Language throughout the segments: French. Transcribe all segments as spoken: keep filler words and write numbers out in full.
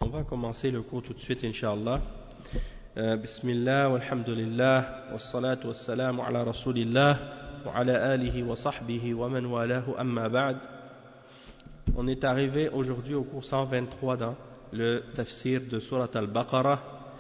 On va commencer le cours tout de suite, Inch'Allah. Euh, Bismillah, walhamdulillah, wassalatu wassalamu ala rasulillah, wa ala alihi wa sahbihi wa man walahu amma ba'd. On est arrivé aujourd'hui au cours cent vingt-trois dans le tafsir de Surat al-Baqarah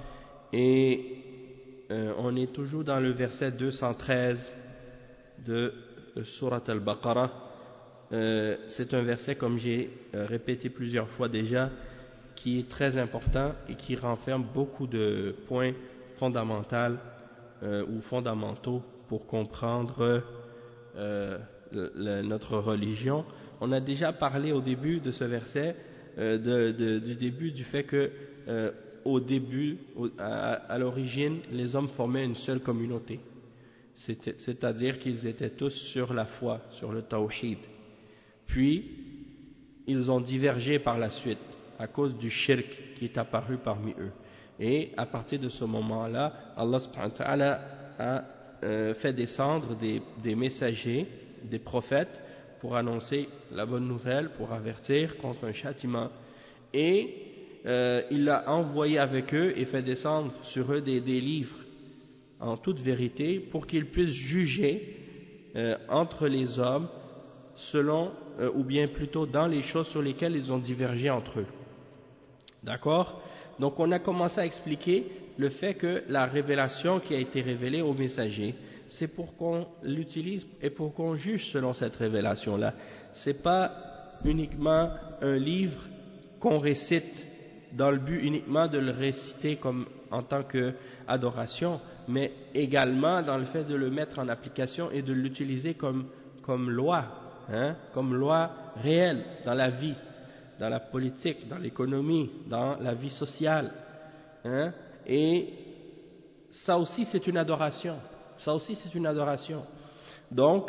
et euh, on est toujours dans le verset deux cent treize de Surat al-Baqarah. Euh, c'est un verset, comme j'ai euh, répété plusieurs fois déjà, qui est très important et qui renferme beaucoup de points fondamentaux euh, ou fondamentaux pour comprendre euh, le, le, notre religion. On a déjà parlé au début de ce verset, euh, de, de, du début du fait que euh, au début, au, à, à l'origine, les hommes formaient une seule communauté, c'est-à-dire qu'ils étaient tous sur la foi, sur le tawhid. Puis, ils ont divergé par la suite à cause du shirk qui est apparu parmi eux. Et à partir de ce moment-là, Allah subhanahu wa ta'ala a euh, fait descendre des, des messagers, des prophètes, pour annoncer la bonne nouvelle, pour avertir contre un châtiment. Et euh, il a envoyé avec eux et fait descendre sur eux des, des livres en toute vérité pour qu'ils puissent juger euh, entre les hommes selon, euh, ou bien plutôt dans les choses sur lesquelles ils ont divergé entre eux. D'accord? Donc on a commencé à expliquer le fait que la révélation qui a été révélée aux messagers, c'est pour qu'on l'utilise et pour qu'on juge selon cette révélation-là. C'est pas uniquement un livre qu'on récite dans le but uniquement de le réciter comme en tant qu'adoration, mais également dans le fait de le mettre en application et de l'utiliser comme, comme loi, hein, comme loi réelle dans la vie, dans la politique, dans l'économie, dans la vie sociale, hein, et ça aussi c'est une adoration, ça aussi c'est une adoration. Donc,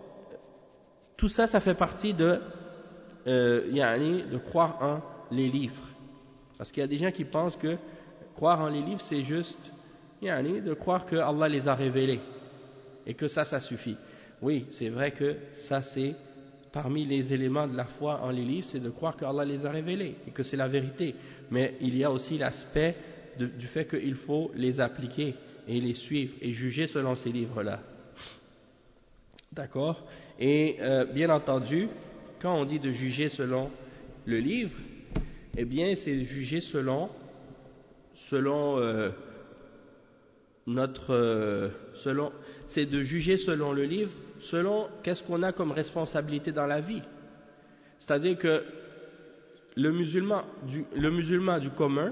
tout ça, ça fait partie de, euh, yani, de croire en les livres, parce qu'il y a des gens qui pensent que croire en les livres c'est juste, yani, de croire que Allah les a révélés et que ça, ça suffit. Oui, c'est vrai que ça c'est parmi les éléments de la foi en les livres, c'est de croire qu'Allah les a révélés et que c'est la vérité. Mais il y a aussi l'aspect du fait qu'il faut les appliquer et les suivre et juger selon ces livres-là. D'accord? Et euh, bien entendu, quand on dit de juger selon le livre, eh bien c'est juger selon, selon euh, notre, euh, selon, c'est de juger selon le livre, selon qu'est-ce qu'on a comme responsabilité dans la vie. C'est-à-dire que le musulman du, le musulman du commun,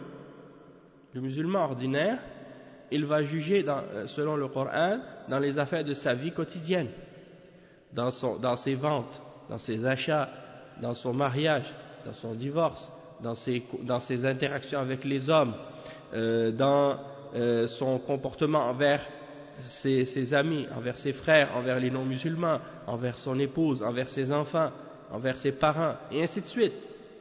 le musulman ordinaire, il va juger dans, selon le Coran dans les affaires de sa vie quotidienne, dans, son, dans ses ventes, dans ses achats, dans son mariage, dans son divorce, dans ses, dans ses interactions avec les hommes, euh, dans euh, son comportement envers Ses, ses amis, envers ses frères, envers les non-musulmans, envers son épouse, envers ses enfants, envers ses parents, et ainsi de suite.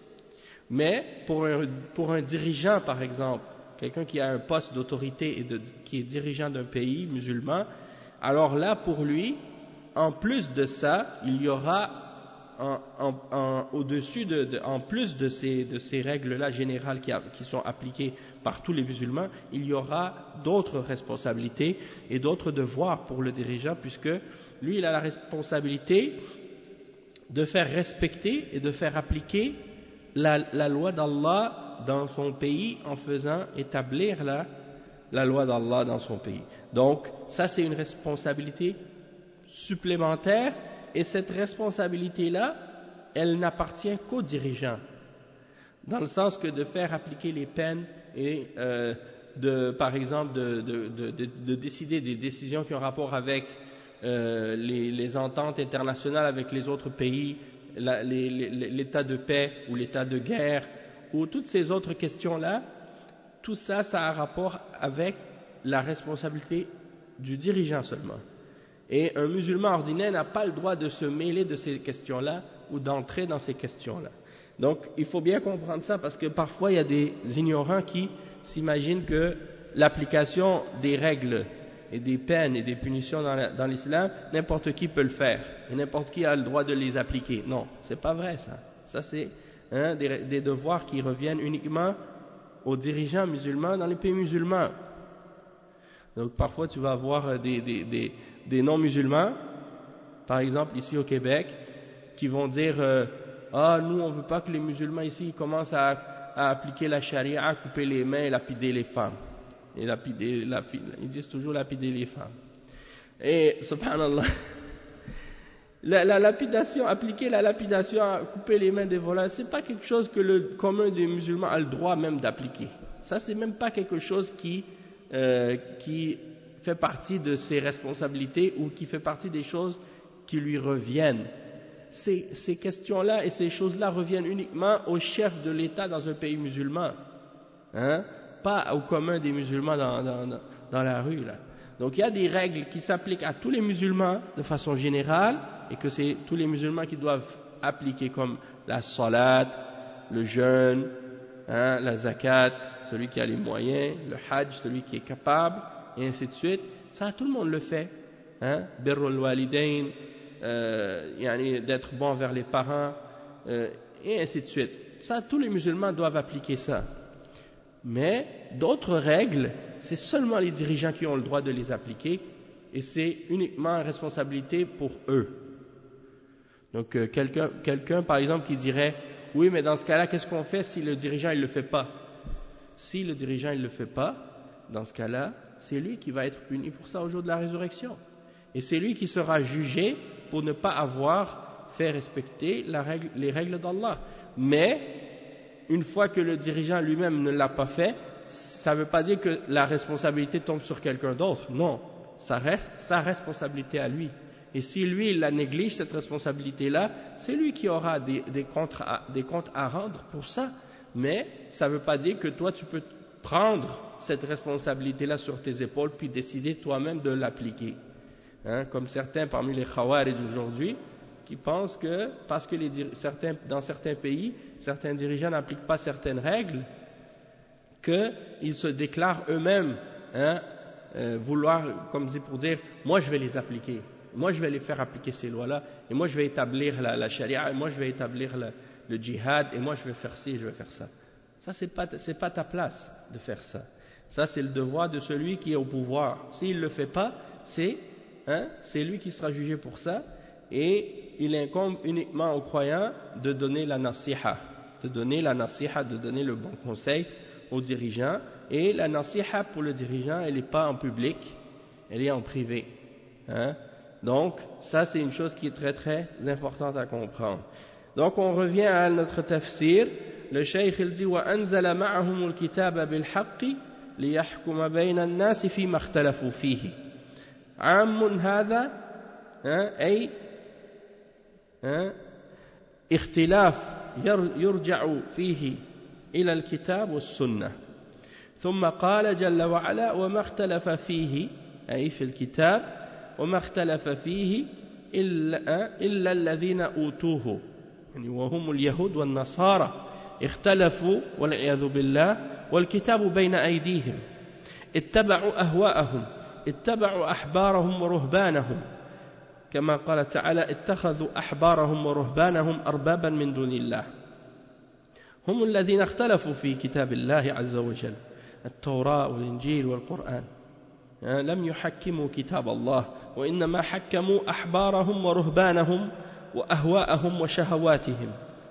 Mais pour un, pour un dirigeant, par exemple, quelqu'un qui a un poste d'autorité et de, qui est dirigeant d'un pays musulman, alors là, pour lui, en plus de ça, il y aura en, en, en, au-dessus de, de, en plus de ces, de ces règles-là générales qui, a, qui sont appliquées par tous les musulmans, il y aura d'autres responsabilités et d'autres devoirs pour le dirigeant, puisque lui, il a la responsabilité de faire respecter et de faire appliquer la, la loi d'Allah dans son pays en faisant établir la, la loi d'Allah dans son pays. Donc, ça c'est une responsabilité supplémentaire, et cette responsabilité-là, elle n'appartient qu'aux dirigeants, dans le sens que de faire appliquer les peines et euh, de, par exemple, de, de, de, de, de décider des décisions qui ont rapport avec euh, les, les ententes internationales avec les autres pays, la, les, les, l'état de paix ou l'état de guerre, ou toutes ces autres questions-là, tout ça, ça a rapport avec la responsabilité du dirigeant seulement. Et un musulman ordinaire n'a pas le droit de se mêler de ces questions-là ou d'entrer dans ces questions-là. Donc, il faut bien comprendre ça, parce que parfois, il y a des ignorants qui s'imaginent que l'application des règles et des peines et des punitions dans, la, dans l'islam, n'importe qui peut le faire, et n'importe qui a le droit de les appliquer. Non, c'est pas vrai ça. Ça, c'est hein, des, des devoirs qui reviennent uniquement aux dirigeants musulmans dans les pays musulmans. Donc parfois tu vas avoir des, des, des, des non-musulmans, par exemple ici au Québec, qui vont dire euh, ah nous on veut pas que les musulmans ici ils commencent à, à appliquer la charia, à couper les mains et lapider les femmes. Et lapider, lapider, ils disent toujours lapider les femmes. Et subhanallah, la, la lapidation, appliquer la lapidation à couper les mains des voleurs, c'est pas quelque chose que le commun des musulmans a le droit même d'appliquer. Ça c'est même pas quelque chose qui euh, qui fait partie de ses responsabilités ou qui fait partie des choses qui lui reviennent. Ces, ces questions-là et ces choses-là reviennent uniquement au chef de l'État dans un pays musulman, hein, pas au commun des musulmans dans, dans, dans la rue, là. Donc il y a des règles qui s'appliquent à tous les musulmans de façon générale et que c'est tous les musulmans qui doivent appliquer, comme la salat, le jeûne, hein, la zakat, celui qui a les moyens, le hajj, celui qui est capable, et ainsi de suite. Ça, tout le monde le fait, hein, birrul walidain, euh, yani d'être bon vers les parents, euh, et ainsi de suite. Ça, tous les musulmans doivent appliquer ça. Mais d'autres règles, c'est seulement les dirigeants qui ont le droit de les appliquer, et c'est uniquement une responsabilité pour eux. Donc euh, quelqu'un, quelqu'un par exemple qui dirait oui mais dans ce cas-là qu'est-ce qu'on fait si le dirigeant il le fait pas? Si le dirigeant il le fait pas, dans ce cas-là c'est lui qui va être puni pour ça au jour de la résurrection, et c'est lui qui sera jugé pour ne pas avoir fait respecter la règle, les règles d'Allah. Mais une fois que le dirigeant lui-même ne l'a pas fait, ça ne veut pas dire que la responsabilité tombe sur quelqu'un d'autre. Non, ça reste sa responsabilité à lui. Et si lui il la néglige, cette responsabilité-là, c'est lui qui aura des, des, comptes à, des comptes à rendre pour ça. Mais ça ne veut pas dire que toi tu peux prendre cette responsabilité-là sur tes épaules puis décider toi-même de l'appliquer. Hein, comme certains parmi les Khawarij aujourd'hui qui pensent que parce que les, certains, dans certains pays, certains dirigeants n'appliquent pas certaines règles, qu'ils se déclarent eux-mêmes hein, euh, vouloir, comme c'est pour dire, moi je vais les appliquer. Moi, je vais les faire appliquer ces lois-là, et moi, je vais établir la, la charia, et moi, je vais établir la, le djihad, et moi, je vais faire ci, et je vais faire ça. Ça, c'est pas, c'est pas ta place de faire ça. Ça, c'est le devoir de celui qui est au pouvoir. S'il le fait pas, c'est, hein, c'est lui qui sera jugé pour ça, et il incombe uniquement aux croyants de donner la nasiha, de donner la nasiha, de donner le bon conseil aux dirigeants. Et la nasiha pour le dirigeant, elle n'est pas en public, elle est en privé. Hein? Donc, ça c'est une chose qui est très très importante à comprendre. Donc, on revient à notre tafsir. Le cheikh il dit وَأَنزَلَ مَعَهُمُ الْكِتَابَ بِالْحَقِّ لِيَحْكُمَ بَيْنَ النَّاسِ فِيمَا اخْتَلَفُوا فِيهِ عَامٌ هذا أي اختلاف يرجع فيه إلى الكتاب والسنة. ثم قال جل وعلا وما اختلف فيه أي في الكتاب وما اختلف فيه إلا, إلا الذين أوتوه يعني وهم اليهود والنصارى اختلفوا والعياذ بالله والكتاب بين أيديهم اتبعوا أهواءهم اتبعوا أحبارهم ورهبانهم كما قال تعالى اتخذوا أحبارهم ورهبانهم أربابا من دون الله هم الذين اختلفوا في كتاب الله عز وجل التوراة والإنجيل والقرآن لم يحكموا كتاب الله وإنما حكموا أحبارهم ورهبانهم وأهواءهم وشهواتهم.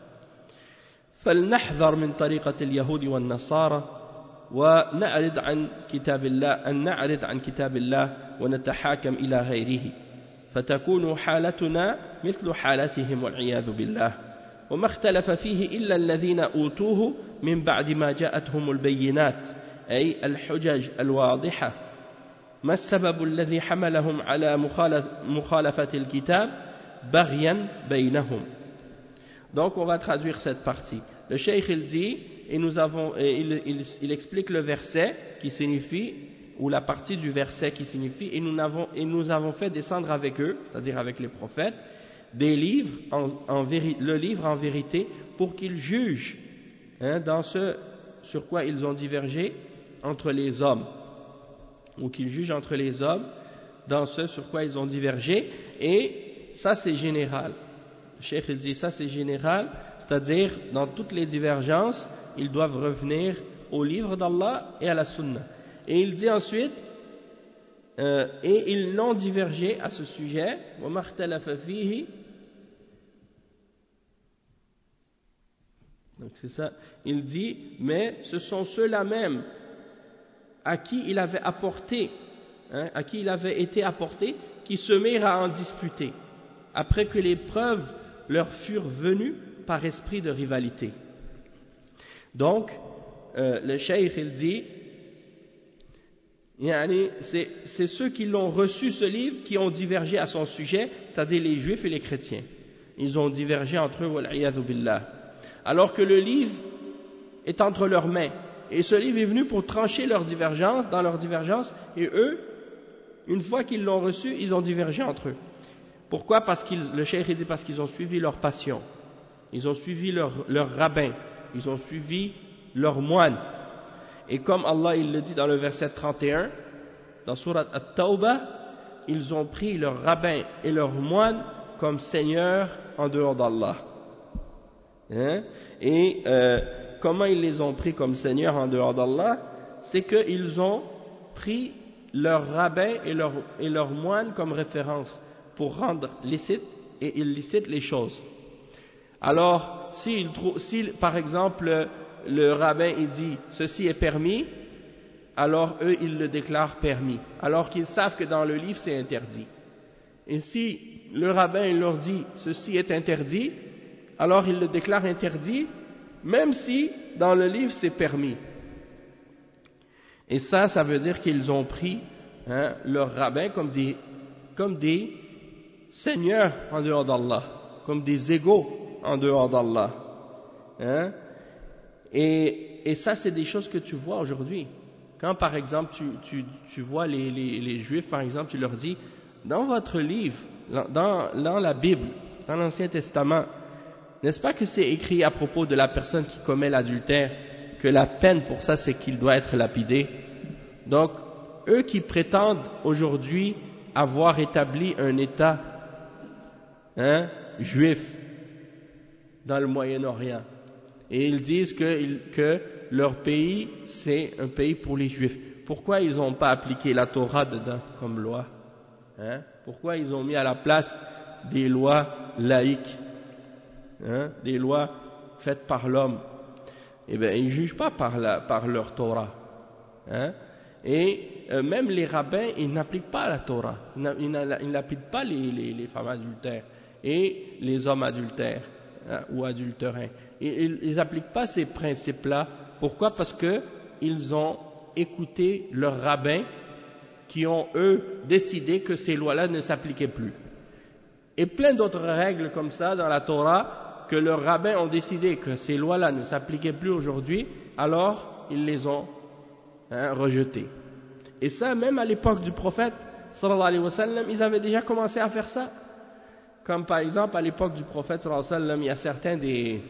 فلنحذر من طريقة اليهود والنصارى ونعرض عن كتاب الله أن نعرض عن كتاب الله ونتحاكم إلى غيره فتكون حالتنا مثل حالتهم والعياذ بالله. وما اختلف فيه إلا الذين أوتوه من بعد ما جاءتهم البينات أي الحجج الواضحة. ما السبب الذي حملهم على مخالفة الكتاب بغيا بينهم. Donc on va traduire cette partie. Le cheikh il dit et nous avons et il, il, il explique le verset qui signifie ou la partie du verset qui signifie et nous avons et nous avons fait descendre avec eux, c'est-à-dire avec les prophètes, des livres en, en véri, le livre en vérité pour qu'ils jugent hein, dans ce sur quoi ils ont divergé entre les hommes. Ou qu'ils jugent entre les hommes dans ce sur quoi ils ont divergé, et ça c'est général. Le cheikh il dit ça c'est général, c'est-à-dire dans toutes les divergences, ils doivent revenir au livre d'Allah et à la sunna. Et il dit ensuite, euh, et ils n'ont divergé à ce sujet, وَمَا اخْتَلَفَ فِيهِ. Donc c'est ça, il dit, mais ce sont ceux-là même à qui il avait apporté, hein, à qui il avait été apporté, qui se mirent à en discuter, après que les preuves leur furent venues par esprit de rivalité. Donc, euh, le cheikh il dit, yani, c'est, c'est ceux qui l'ont reçu ce livre qui ont divergé à son sujet, c'est-à-dire les juifs et les chrétiens. Ils ont divergé entre eux, wal-'iyadhu billah. Alors que le livre est entre leurs mains. Et ce livre est venu pour trancher leurs divergences, dans leurs divergences, et eux, une fois qu'ils l'ont reçu, ils ont divergé entre eux. Pourquoi? Parce qu'ils, le cheikh dit parce qu'ils ont suivi leur passion, ils ont suivi leur, leur rabbin, ils ont suivi leur moine. Et comme Allah il le dit dans le verset trente et un, dans Surat At-Tawbah, ils ont pris leur rabbin et leur moine comme seigneurs en dehors d'Allah. Hein? Et euh, comment ils les ont pris comme seigneurs en dehors d'Allah? C'est qu'ils ont pris leur rabbin et leur, et leur moine comme référence pour rendre licite et illicite les choses. Alors, si, si par exemple le rabbin il dit ceci est permis, alors eux ils le déclarent permis, alors qu'ils savent que dans le livre c'est interdit. Et si le rabbin il leur dit ceci est interdit, alors ils le déclarent interdit, même si dans le livre c'est permis. Et ça, ça veut dire qu'ils ont pris hein, leur rabbin comme des, comme des seigneurs en dehors d'Allah, comme des égaux en dehors d'Allah. Hein? Et, et ça, c'est des choses que tu vois aujourd'hui. Quand, par exemple, tu, tu, tu vois les, les, les Juifs, par exemple, tu leur dis, dans votre livre, dans, dans la Bible, dans l'Ancien Testament, n'est-ce pas que c'est écrit à propos de la personne qui commet l'adultère, que la peine pour ça, c'est qu'il doit être lapidé? Donc, eux qui prétendent aujourd'hui avoir établi un État hein, juif dans le Moyen-Orient, et ils disent que, que leur pays, c'est un pays pour les Juifs. Pourquoi ils n'ont pas appliqué la Torah dedans comme loi? Hein? Pourquoi ils ont mis à la place des lois laïques, hein? Des lois faites par l'homme? Eh bien, ils ne jugent pas par, la, par leur Torah. Hein? Et euh, même les rabbins, ils n'appliquent pas la Torah. Ils n'appliquent pas les, les, les femmes adultères et les hommes adultères hein, ou adultérins. Ils n'appliquent pas ces principes-là. Pourquoi? Parce qu'ils ont écouté leurs rabbins qui ont, eux, décidé que ces lois-là ne s'appliquaient plus. Et plein d'autres règles comme ça dans la Torah, que leurs rabbins ont décidé que ces lois-là ne s'appliquaient plus aujourd'hui, alors ils les ont hein, rejetées. Et ça, même à l'époque du prophète, sallallahu alayhi wa sallam, ils avaient déjà commencé à faire ça. Comme par exemple, à l'époque du prophète, sallallahu alayhi wa sallam, il y a certains des...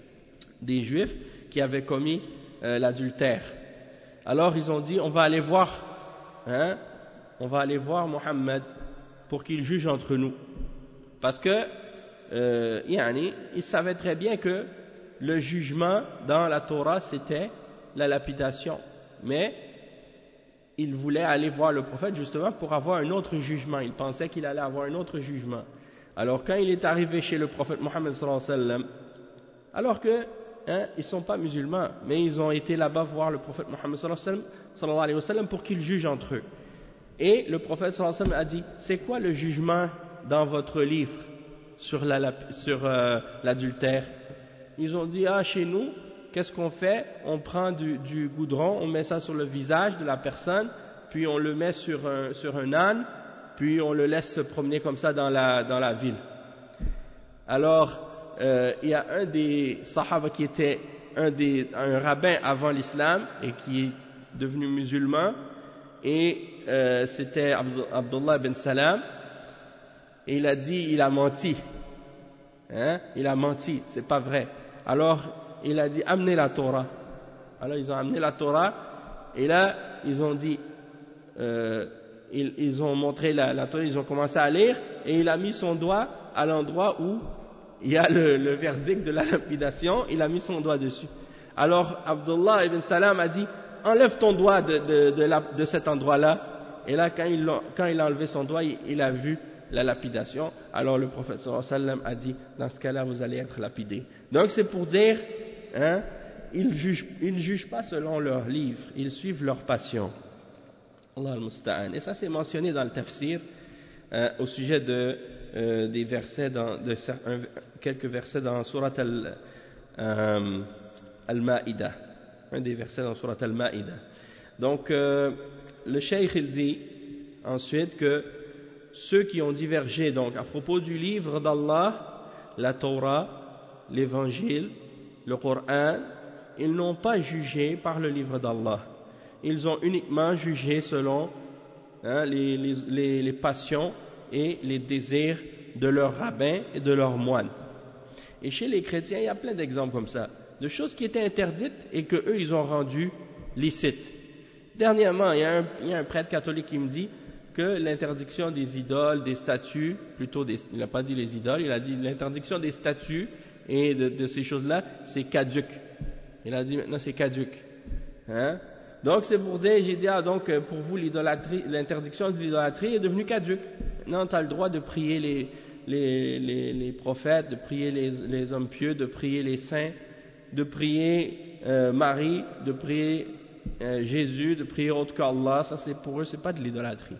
des Juifs qui avaient commis euh, l'adultère. Alors ils ont dit on va aller voir hein, on va aller voir Mohammed pour qu'il juge entre nous, parce que euh, yani, ils savaient très bien que le jugement dans la Torah c'était la lapidation, mais ils voulaient aller voir le prophète justement pour avoir un autre jugement. Ils pensaient qu'il allait avoir un autre jugement. Alors quand il est arrivé chez le prophète Mohammed sallallahu alayhi wa sallam, alors que Hein, ils ne sont pas musulmans, mais ils ont été là-bas voir le prophète Mohammed sallallahu alayhi wa sallam pour qu'il juge entre eux. Et le prophète sallallahu alayhi wa sallam a dit, c'est quoi le jugement dans votre livre sur, la, sur euh, l'adultère? Ils ont dit, ah chez nous, qu'est-ce qu'on fait? On prend du, du goudron, on met ça sur le visage de la personne, puis on le met sur un, sur un âne, puis on le laisse se promener comme ça dans la, dans la ville. Alors, Euh, il y a un des sahaba qui était un, des, un rabbin avant l'islam et qui est devenu musulman, et euh, c'était Abdullah ibn Salam, et il a dit il a menti hein? il a menti, c'est pas vrai. Alors il a dit amenez la Torah. Alors ils ont amené la Torah, et là ils ont dit euh, ils, ils ont montré la, la Torah, ils ont commencé à lire, et il a mis son doigt à l'endroit où il y a le, le verdict de la lapidation, il a mis son doigt dessus. Alors Abdullah ibn Salam a dit, enlève ton doigt de, de, de, la, de cet endroit-là. Et là, quand il, quand il a enlevé son doigt, il, il a vu la lapidation. Alors le prophète sallallahu alayhi wa sallam a dit, dans ce cas-là, vous allez être lapidé. Donc c'est pour dire, hein, ils jugent, ils ne jugent pas selon leurs livres, ils suivent leur passion. Allah al-Musta'an. Et ça c'est mentionné dans le tafsir euh, au sujet de, euh, des versets, dans, de, un, quelques versets dans Surat al, euh, al-Ma'ida. Un des versets dans Surat al-Ma'ida. Donc euh, le cheikh il dit ensuite que ceux qui ont divergé donc à propos du livre d'Allah, la Torah, l'évangile, le Coran, ils n'ont pas jugé par le livre d'Allah. Ils ont uniquement jugé selon hein, les, les, les, les passions et les désirs de leurs rabbins et de leurs moines. Et chez les chrétiens, il y a plein d'exemples comme ça, de choses qui étaient interdites et que eux ils ont rendues licites. Dernièrement, il y a un, il y a un prêtre catholique qui me dit que l'interdiction des idoles, des statues, plutôt des, il n'a pas dit les idoles, il a dit l'interdiction des statues et de, de ces choses-là, c'est caduc. Il a dit maintenant c'est caduc. Hein? Donc c'est pour dire, j'ai dit, ah donc pour vous l'idolâtrie, l'interdiction de l'idolâtrie est devenue caduque. Maintenant tu as le droit de prier les, les, les, les prophètes, de prier les, les hommes pieux, de prier les saints, de prier euh, Marie, de prier euh, Jésus, de prier autre qu'Allah. Ça c'est pour eux, c'est pas de l'idolâtrie.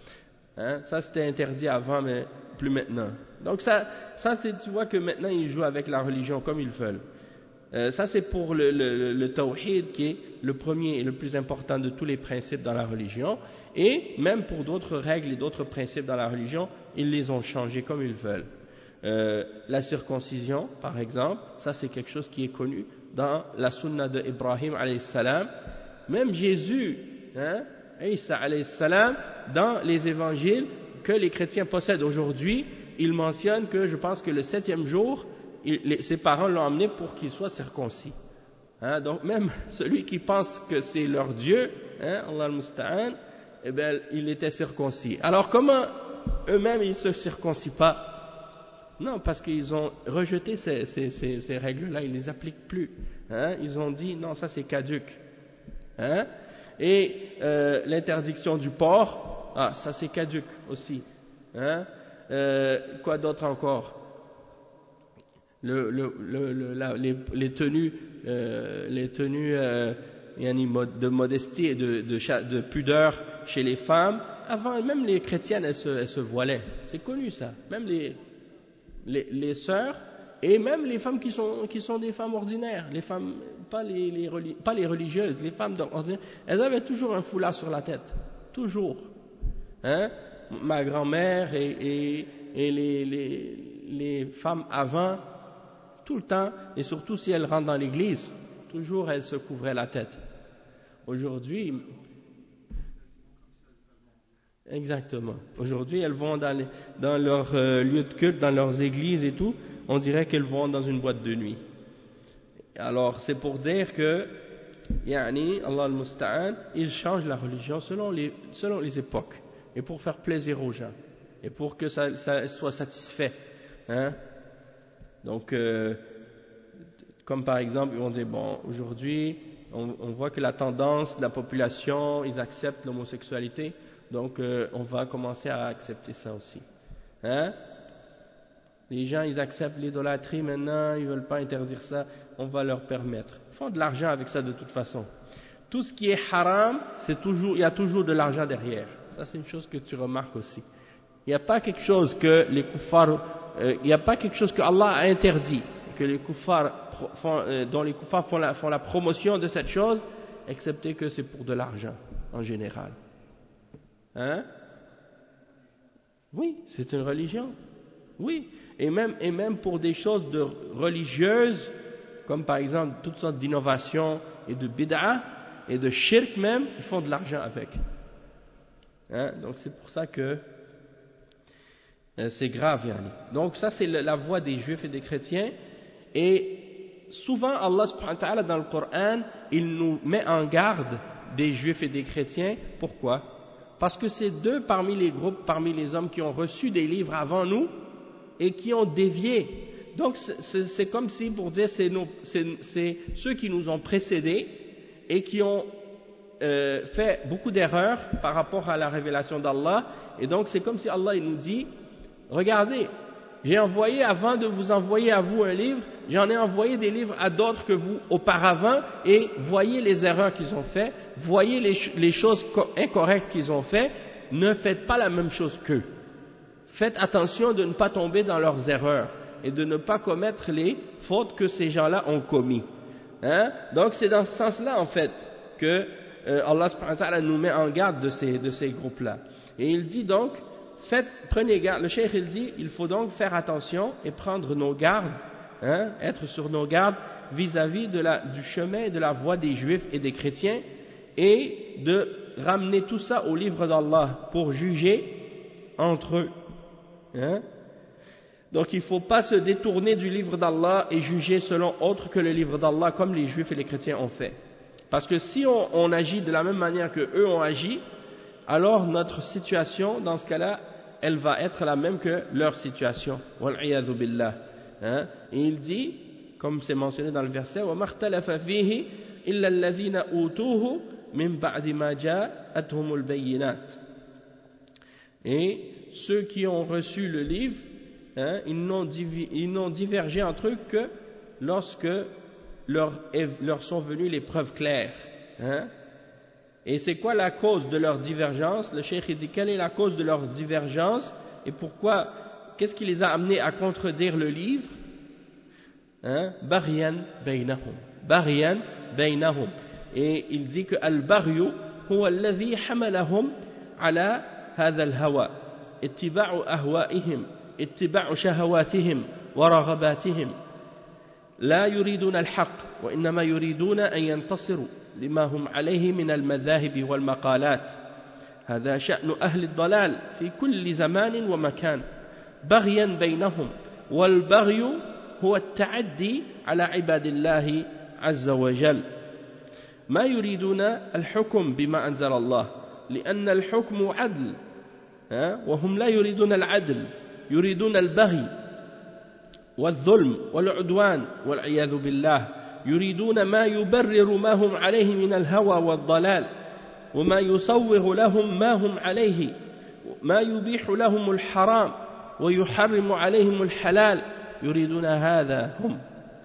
Hein? Ça c'était interdit avant, mais plus maintenant. Donc ça, ça c'est, tu vois que maintenant ils jouent avec la religion comme ils veulent. Euh, ça c'est pour le, le, le tawhid qui est le premier et le plus important de tous les principes dans la religion, et même pour d'autres règles et d'autres principes dans la religion, ils les ont changés comme ils veulent. Euh, la circoncision par exemple, ça c'est quelque chose qui est connu dans la sunna de Ibrahim alayhi salam. Même Jésus, hein, Isa alayhi salam, dans les évangiles que les chrétiens possèdent aujourd'hui, il mentionne que je pense que le septième jour, il, les, ses parents l'ont emmené pour qu'il soit circoncis. Hein, donc même celui qui pense que c'est leur Dieu, hein, Allah al-Musta'an, eh bien, il était circoncis. Alors comment eux-mêmes ils ne se circoncisent pas? Non, parce qu'ils ont rejeté ces, ces, ces, ces règles-là, ils ne les appliquent plus. Hein, ils ont dit non, ça c'est caduc. Hein, et euh, l'interdiction du porc, ah, ça c'est caduc aussi. Hein, euh, quoi d'autre encore? Le, le, le, le, la, les, les tenues, euh, les tenues euh, de modestie et de, de, de pudeur chez les femmes. Avant, même les chrétiennes, elles se, elles se voilaient. C'est connu ça. Même les, les, les sœurs et même les femmes qui sont, qui sont des femmes ordinaires, les femmes, pas les, les, pas les religieuses, les femmes ordinaires, elles avaient toujours un foulard sur la tête. Toujours. Hein? Ma grand-mère et, et, et les, les, les femmes avant, tout le temps, et surtout si elles rentrent dans l'église, toujours elles se couvraient la tête. Aujourd'hui, exactement. Aujourd'hui, elles vont dans, les, dans leur euh, lieu de culte, dans leurs églises et tout, on dirait qu'elles vont dans une boîte de nuit. Alors, c'est pour dire que, yani, Allah al-Musta'an, il change la religion selon les, selon les époques, et pour faire plaisir aux gens, et pour que ça, ça soit satisfait. Hein? Donc, euh, comme par exemple, ils vont dire, bon, aujourd'hui, on, on voit que la tendance de la population, ils acceptent l'homosexualité, donc euh, on va commencer à accepter ça aussi. Hein? Les gens, ils acceptent l'idolâtrie maintenant, ils ne veulent pas interdire ça, on va leur permettre. Ils font de l'argent avec ça de toute façon. Tout ce qui est haram, c'est toujours, il y a toujours de l'argent derrière. Ça, c'est une chose que tu remarques aussi. Il n'y a pas quelque chose que les kuffars, euh, il n'y a pas quelque chose que Allah a interdit, que les kuffars font, euh, dont les kuffars font la, font la promotion de cette chose, excepté que c'est pour de l'argent, en général. Hein? Oui, c'est une religion. Oui, et même, et même pour des choses de religieuses, comme par exemple toutes sortes d'innovations et de bid'a et de shirk même, ils font de l'argent avec. Hein? Donc c'est pour ça que euh, c'est grave. Yani. Donc ça c'est la, la voie des juifs et des chrétiens, et souvent Allah subhanahu wa ta'ala dans le Coran, il nous met en garde des juifs et des chrétiens. Pourquoi? Parce que c'est deux parmi les groupes, parmi les hommes qui ont reçu des livres avant nous, et qui ont dévié donc c'est, c'est comme si pour dire c'est, nos, c'est, c'est ceux qui nous ont précédés et qui ont euh, fait beaucoup d'erreurs par rapport à la révélation d'Allah, et donc c'est comme si Allah il nous dit, regardez, j'ai envoyé avant de vous envoyer à vous un livre, j'en ai envoyé des livres à d'autres que vous auparavant, et voyez les erreurs qu'ils ont fait, voyez les, les choses incorrectes qu'ils ont fait, ne faites pas la même chose qu'eux. Faites attention de ne pas tomber dans leurs erreurs et de ne pas commettre les fautes que ces gens-là ont commis. Hein? Donc c'est dans ce sens-là en fait que euh, Allah subhanahu wa ta'ala nous met en garde de ces, de ces groupes-là. Et il dit donc, faites, prenez garde, le cheikh il dit, il faut donc faire attention et prendre nos gardes, hein, être sur nos gardes vis-à-vis de la, du chemin et de la voie des juifs et des chrétiens, et de ramener tout ça au livre d'Allah pour juger entre eux. Hein? Donc il ne faut pas se détourner du livre d'Allah et juger selon autre que le livre d'Allah comme les juifs et les chrétiens ont fait. Parce que si on, on agit de la même manière que eux ont agi, alors notre situation dans ce cas-là, elle va être la même que leur situation. Wal'iyadhu billah. Hein? Et il dit, comme c'est mentionné dans le verset, وَمَا اخْتَلَفَ فِيهِ إِلَّا الَّذِينَ أُوتُوهُ مِنْ بَعْدِ مَا جَاءَتْهُمُ الْبَيِّنَاتِ. Et ceux qui ont reçu le livre, hein, ils, n'ont divi, ils n'ont divergé entre eux que lorsque leur, leur sont venues les preuves claires. Hein. Et c'est quoi la cause de leur divergence? Le cheikh dit quelle est la cause de leur divergence et pourquoi, qu'est-ce qui les a amenés à contredire le livre? Hein? Bariyan baynahum. Bariyan baynahum. Et il dit que al-baryu huwa alladhi hamalahum ala hadha al-hawa. اتباع أهوائهم اتباع شهواتهم ورغباتهم لا يريدون الحق وإنما يريدون أن ينتصروا لما هم عليه من المذاهب والمقالات. هذا شأن أهل الضلال في كل زمان ومكان بغيا بينهم، والبغي هو التعدي على عباد الله عز وجل. ما يريدون الحكم بما أنزل الله لأن الحكم عدل، وهم لا يريدون العدل، يريدون البغي والظلم والعدوان والعياذ بالله، يريدون ما يبرر ما هم عليه من الهوى والضلال، وما يصور لهم ما هم عليه، ما يبيح لهم الحرام ويحرم عليهم الحلال، يريدون هذا هم.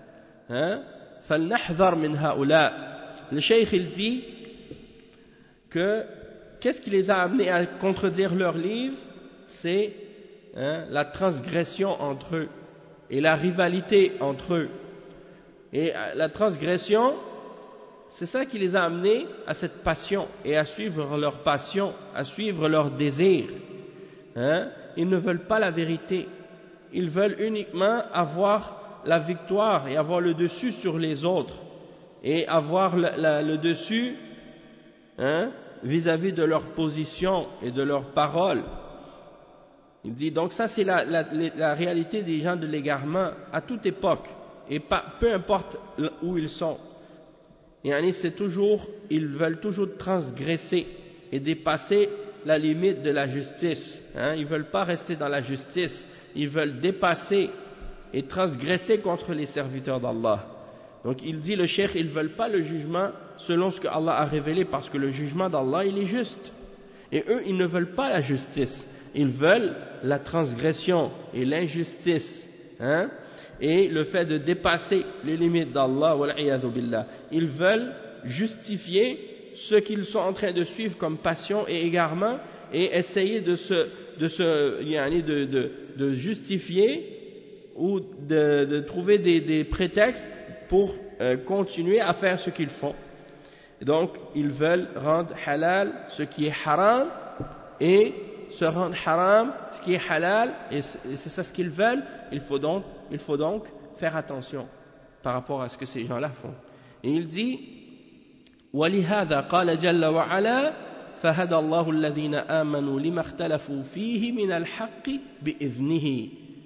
فلنحذر من هؤلاء. Le cheikh il dit que qu'est-ce qui les a amenés à contredire leur livre? C'est hein, la transgression entre eux et la rivalité entre eux. Et la transgression, c'est ça qui les a amenés à cette passion et à suivre leur passion, à suivre leur désir. Hein? Ils ne veulent pas la vérité. Ils veulent uniquement avoir la victoire et avoir le dessus sur les autres et avoir le, la, le dessus hein, vis-à-vis de leur position et de leurs paroles. Il dit donc ça c'est la, la, la réalité des gens de l'égarement à toute époque et pas, peu importe où ils sont. Et c'est toujours, ils veulent toujours transgresser et dépasser la limite de la justice. Hein. Ils ne veulent pas rester dans la justice, ils veulent dépasser et transgresser contre les serviteurs d'Allah. Donc il dit le cheikh, ils ne veulent pas le jugement selon ce que Allah a révélé parce que le jugement d'Allah il est juste. Et eux ils ne veulent pas la justice, ils veulent la transgression et l'injustice. Hein, et le fait de dépasser les limites d'Allah, wal'iyadhu billah. Ils veulent justifier ce qu'ils sont en train de suivre comme passion et égarement et essayer de se, de se, de, de, de justifier ou de, de trouver des, des prétextes pour euh, continuer à faire ce qu'ils font. Donc, ils veulent rendre halal ce qui est haram et se rendre haram ce qui est halal, et c'est ça ce qu'ils veulent. Il faut donc, il faut donc faire attention par rapport à ce que ces gens-là font. Et il dit وَلِهَذَا قَالَ جَلَّ وَعَلَا فَهَدَى اللَّهُ الَّذِينَ آمَنُوا لِمَا اخْتَلَفُوا فِيهِ مِنَ الْحَقِّ بِإِذْنِهِ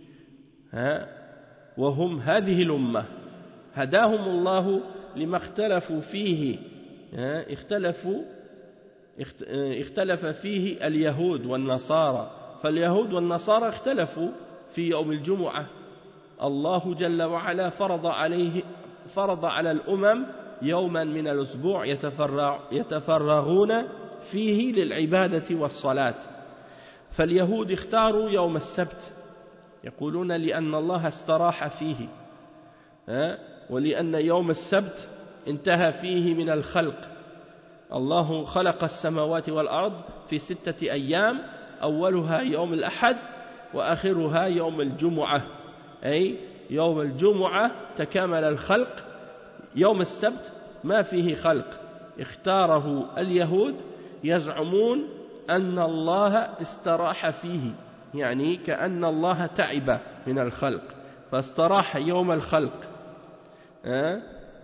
وَهُمْ هَذِهِ الْأُمَّةِ هداهم الله لما اختلفوا فيه اختلفوا اختلف فيه اليهود والنصارى فاليهود والنصارى اختلفوا في يوم الجمعة الله جل وعلا فرض عليه فرض على الأمم يوما من الأسبوع يتفرع يتفرغون فيه للعبادة والصلاة فاليهود اختاروا يوم السبت يقولون لأن الله استراح فيه ولأن يوم السبت انتهى فيه من الخلق الله خلق السماوات والأرض في ستة أيام أولها يوم الأحد وآخرها يوم الجمعة أي يوم الجمعة تكامل الخلق يوم السبت ما فيه خلق اختاره اليهود يزعمون أن الله استراح فيه يعني كأن الله تعب من الخلق فاستراح يوم الخلق أه؟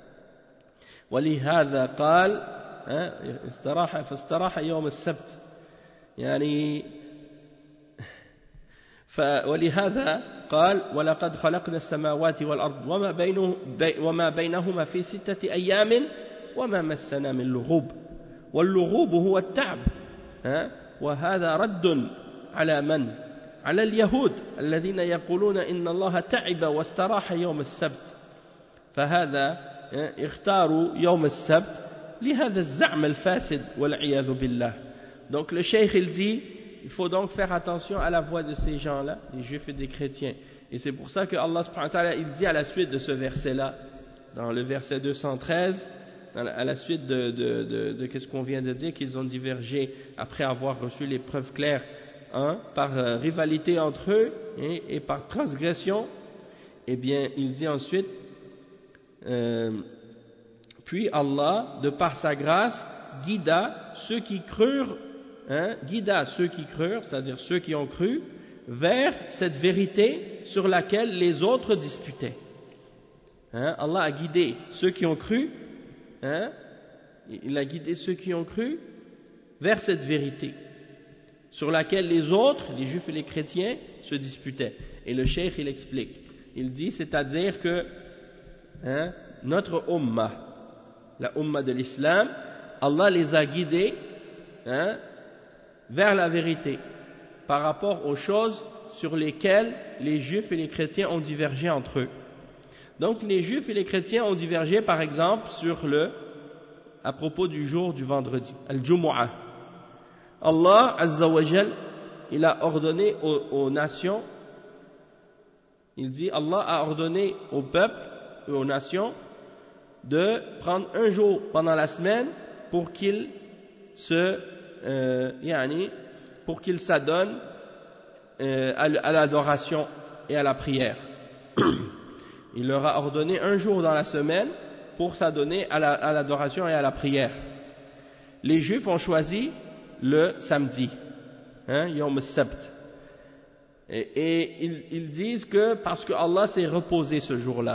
ولهذا قال أه؟ استراح فاستراح يوم السبت يعني ولهذا قال ولقد خلقنا السماوات والأرض وما, بينه بي وما بينهما في ستة أيام وما مسنا من لغوب واللغوب هو التعب أه؟ وهذا رد على من؟ على اليهود الذين يقولون إن الله تعب واستراح يوم السبت فهذا اختاروا يوم السبت لهذا الزعم الفاسد والعياذ بالله. Donc le cheikh il dit il faut donc faire attention à la voix de ces gens-là, les juifs et des chrétiens. Et c'est pour ça que Allah subhanahu wa ta'ala il dit à la suite de ce verset-là, dans le verset deux cent treize, à la suite de, de, de, de qu'est-ce qu'on vient de dire, qu'ils ont divergé après avoir reçu les preuves claires hein, par euh, rivalité entre eux et, et par transgression, eh bien il dit ensuite euh, puis Allah de par sa grâce guida ceux qui crurent hein, guida ceux qui crurent, c'est-à-dire ceux qui ont cru vers cette vérité sur laquelle les autres disputaient hein, Allah a guidé ceux qui ont cru hein, il a guidé ceux qui ont cru vers cette vérité sur laquelle les autres, les juifs et les chrétiens, se disputaient. Et le cheikh, il explique. Il dit, c'est-à-dire que hein, notre ummah, la ummah de l'islam, Allah les a guidés hein, vers la vérité par rapport aux choses sur lesquelles les juifs et les chrétiens ont divergé entre eux. Donc les juifs et les chrétiens ont divergé par exemple sur le, à propos du jour du vendredi, al-Jumu'ah. Allah Azza wa Jal, il a ordonné aux, aux nations, il dit Allah a ordonné au peuple et aux nations de prendre un jour pendant la semaine pour qu'ils se, euh, yani, pour qu'ils s'adonnent euh, à, à l'adoration et à la prière. Il leur a ordonné un jour dans la semaine pour s'adonner à, la, à l'adoration et à la prière. Les Juifs ont choisi le samedi, hein, Yom al-Sabt. Et, et ils, ils disent que parce que Allah s'est reposé ce jour-là,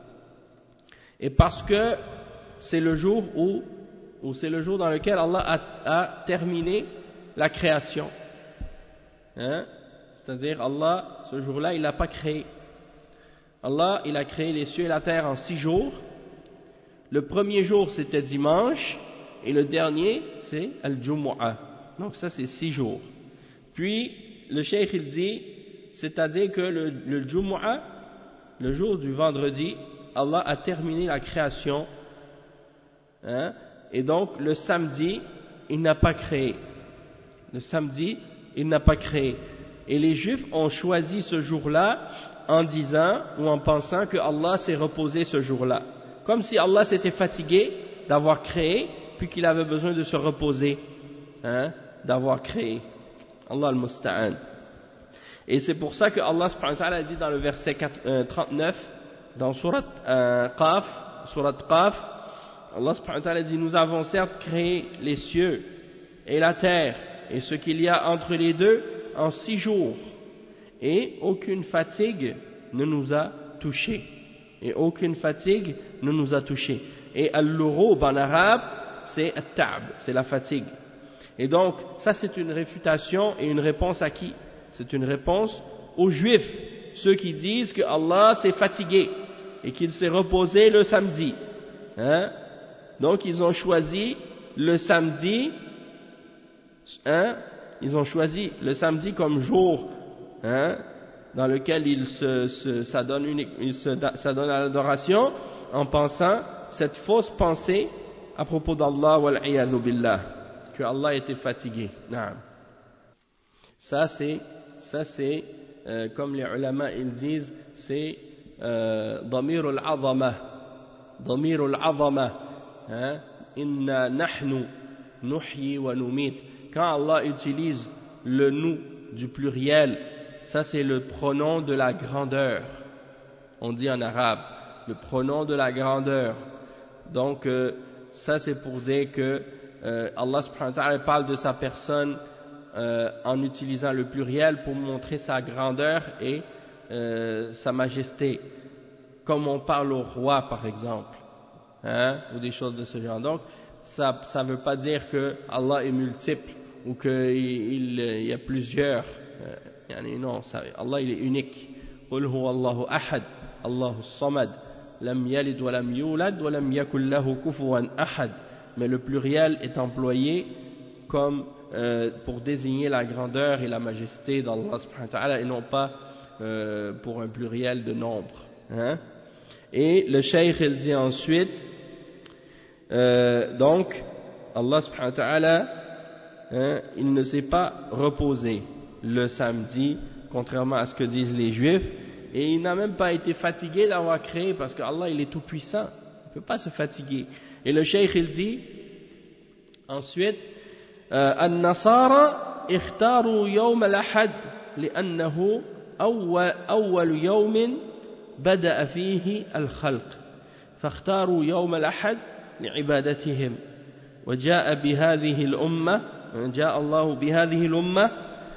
et parce que c'est le jour où, où c'est le jour dans lequel Allah a, a terminé la création. Hein, c'est-à-dire Allah, ce jour-là, il n'a pas créé. Allah, il a créé les cieux et la terre en six jours. Le premier jour, c'était dimanche, et le dernier, c'est Al-Jumu'ah. Donc ça, c'est six jours. Puis, le cheikh, il dit, c'est-à-dire que le, le Jumu'ah, le jour du vendredi, Allah a terminé la création. Hein, et donc, le samedi, il n'a pas créé. Le samedi, il n'a pas créé. Et les Juifs ont choisi ce jour-là en disant ou en pensant que Allah s'est reposé ce jour-là. Comme si Allah s'était fatigué d'avoir créé, puis qu'il avait besoin de se reposer, hein, d'avoir créé. Allah al-Musta'an. Et c'est pour ça que Allah subhanahu wa ta'ala dit dans le verset trente-neuf, dans Surat euh, Qaf, Surat Qaf, Allah subhanahu wa ta'ala dit, nous avons certes créé les cieux et la terre et ce qu'il y a entre les deux en six jours, et aucune fatigue ne nous a touchés. Et aucune fatigue ne nous a touchés. Et al-lurub en arabe, c'est at-ta'b, c'est la fatigue. Et donc, ça c'est une réfutation et une réponse à qui? C'est une réponse aux Juifs, ceux qui disent que Allah s'est fatigué et qu'il s'est reposé le samedi. Hein? Donc, ils ont choisi le samedi, hein? Ils ont choisi le samedi comme jour hein, dans lequel il se, se ça donne une, il se, ça donne à l'adoration en pensant cette fausse pensée à propos d'Allah wal iyadhu billah, que Allah était fatigué. Naam. Ça c'est ça c'est euh, comme les ulama ils disent, c'est ضمير العظمة ضمير العظمة إنا نحن نحيي ونميت. Quand Allah utilise le nous du pluriel, ça c'est le pronom de la grandeur. On dit en arabe le pronom de la grandeur. Donc euh, ça c'est pour dire que euh, Allah subhanahu wa ta'ala parle de sa personne euh, en utilisant le pluriel pour montrer sa grandeur et euh, sa majesté, comme on parle au roi par exemple, hein, ou des choses de ce genre. Donc ça ça veut pas dire que Allah est multiple ou qu'il il, il y a plusieurs. Euh, non, ça, Allah il est unique. Qul huwa Allahu ahad, Allahu samad, lam yalid wa lam yulad wa lam yakul lahu kufuwan ahad. Mais le pluriel est employé comme euh, pour désigner la grandeur et la majesté d'Allah subhanahu wa ta'ala et non pas euh, pour un pluriel de nombre. Hein? Et le cheikh il dit ensuite, euh, donc Allah subhanahu wa ta'ala, hein, il ne s'est pas reposé le samedi, contrairement à ce que disent les juifs, et il n'a même pas été fatigué d'avoir créé, parce que Allah il est tout puissant, il ne peut pas se fatiguer. Et le cheikh il dit ensuite, النصارى اختاروا يوم الأحد لأنه أول, أول يوم بدأ فيه الخلق فاختاروا يوم الأحد لعبادتهم وجاء بهذه الأمة جاء الله بهذه الأمة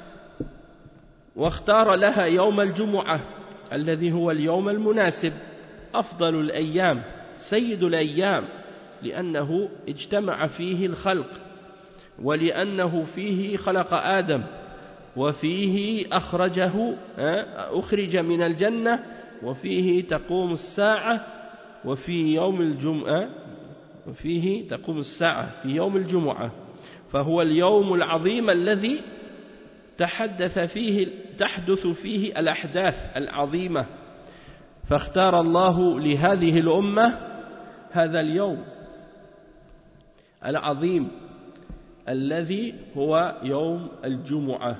واختار لها يوم الجمعة الذي هو اليوم المناسب أفضل الأيام سيد الأيام لأنه اجتمع فيه الخلق ولأنه فيه خلق آدم وفيه أخرجه أخرج من الجنة وفيه تقوم الساعة وفي يوم الجمعة وفيه تقوم الساعة في يوم الجمعة فهو اليوم العظيم الذي تحدث فيه تحدث فيه الأحداث العظيمة فاختار الله لهذه الأمة هذا اليوم العظيم الذي هو يوم الجمعة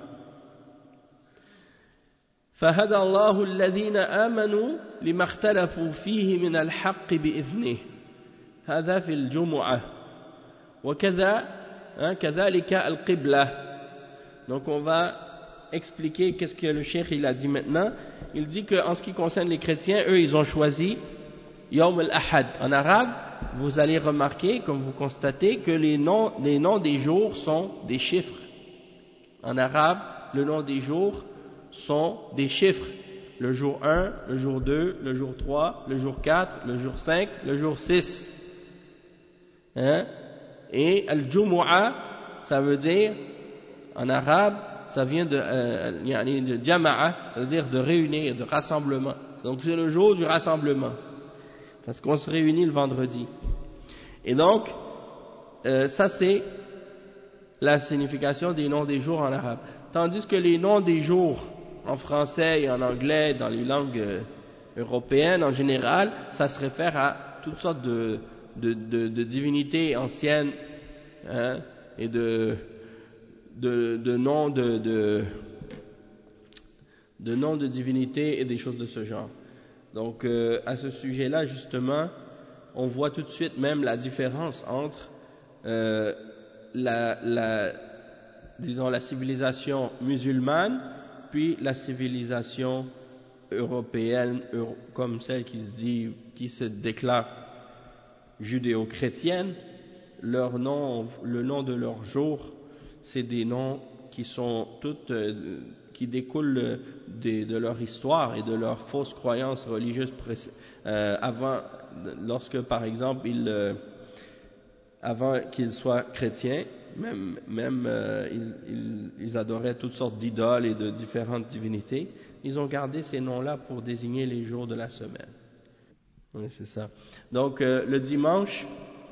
فهدى الله الذين آمنوا لما اختلفوا فيه من الحق بإذنه هذا في الجمعة وكذا كذلك القبلة. Donc on va expliquer qu'est-ce que le cheikh il a dit maintenant. Il dit qu'en ce qui concerne les chrétiens, eux ils ont choisi Yawm al-Ahad. En arabe, vous allez remarquer, comme vous constatez, que les noms, les noms des jours sont des chiffres. En arabe, le nom des jours sont des chiffres. Le jour un, le jour deux, le jour trois, le jour quatre, le jour cinq, le jour six. Hein? Et al-Jumu'ah, ça veut dire, en arabe, ça vient de, euh, de jama'a, c'est-à-dire de réunir, de rassemblement. Donc c'est le jour du rassemblement. Parce qu'on se réunit le vendredi. Et donc, euh, ça c'est la signification des noms des jours en arabe. Tandis que les noms des jours en français et en anglais, dans les langues euh, européennes en général, ça se réfère à toutes sortes de, de, de, de divinités anciennes, hein, et de, de, de noms de, de, de noms de divinités et des choses de ce genre. Donc euh, à ce sujet-là, justement, on voit tout de suite même la différence entre euh, la, la, disons, la civilisation musulmane puis la civilisation européenne, euro, comme celle qui se dit, qui se déclare judéo-chrétienne. Leur nom, le nom de leur jour, c'est des noms qui sont toutes euh, qui découlent de, de leur histoire et de leurs fausses croyances religieuses euh, avant, lorsque par exemple ils, euh, avant qu'ils soient chrétiens, même, même euh, ils, ils, ils adoraient toutes sortes d'idoles et de différentes divinités. Ils ont gardé ces noms-là pour désigner les jours de la semaine. Oui, c'est ça. Donc euh, le dimanche,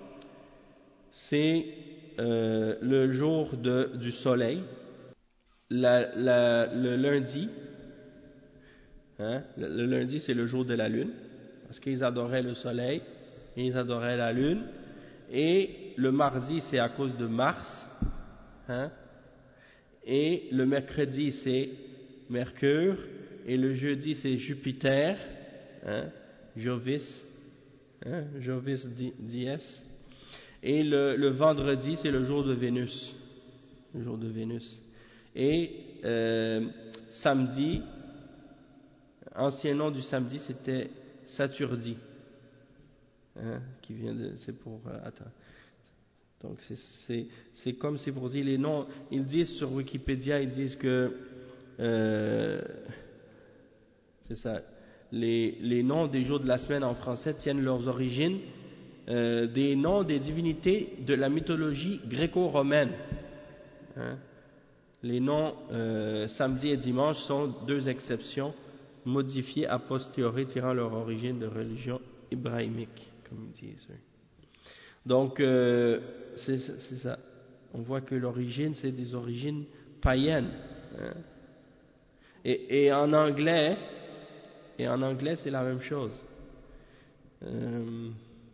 c'est euh, le jour de, du soleil. La, la, le lundi, Hein? Le, le lundi, c'est le jour de la lune, parce qu'ils adoraient le soleil, et ils adoraient la lune. Et le mardi, c'est à cause de Mars. Hein? Et le mercredi, c'est Mercure. Et le jeudi, c'est Jupiter. Hein? Jovis. Hein? Jovis Dies. Et le, le vendredi, c'est le jour de Vénus. Le jour de Vénus. Et euh, samedi, ancien nom du samedi, c'était Saturdi. Hein, qui vient de, c'est pour, euh, attends. Donc c'est, c'est, c'est comme c'est pour dire les noms. Ils disent sur Wikipédia, ils disent que, euh, c'est ça, les, les noms des jours de la semaine en français tiennent leurs origines euh, des noms des divinités de la mythologie gréco-romaine. Hein. Les noms euh, samedi et dimanche sont deux exceptions modifiées a posteriori tirant leur origine de religion ibrahimique, comme ils disent. Donc, euh, c'est, c'est ça. On voit que l'origine, c'est des origines païennes. Hein. Et, et en anglais, et en anglais, c'est la même chose. Euh,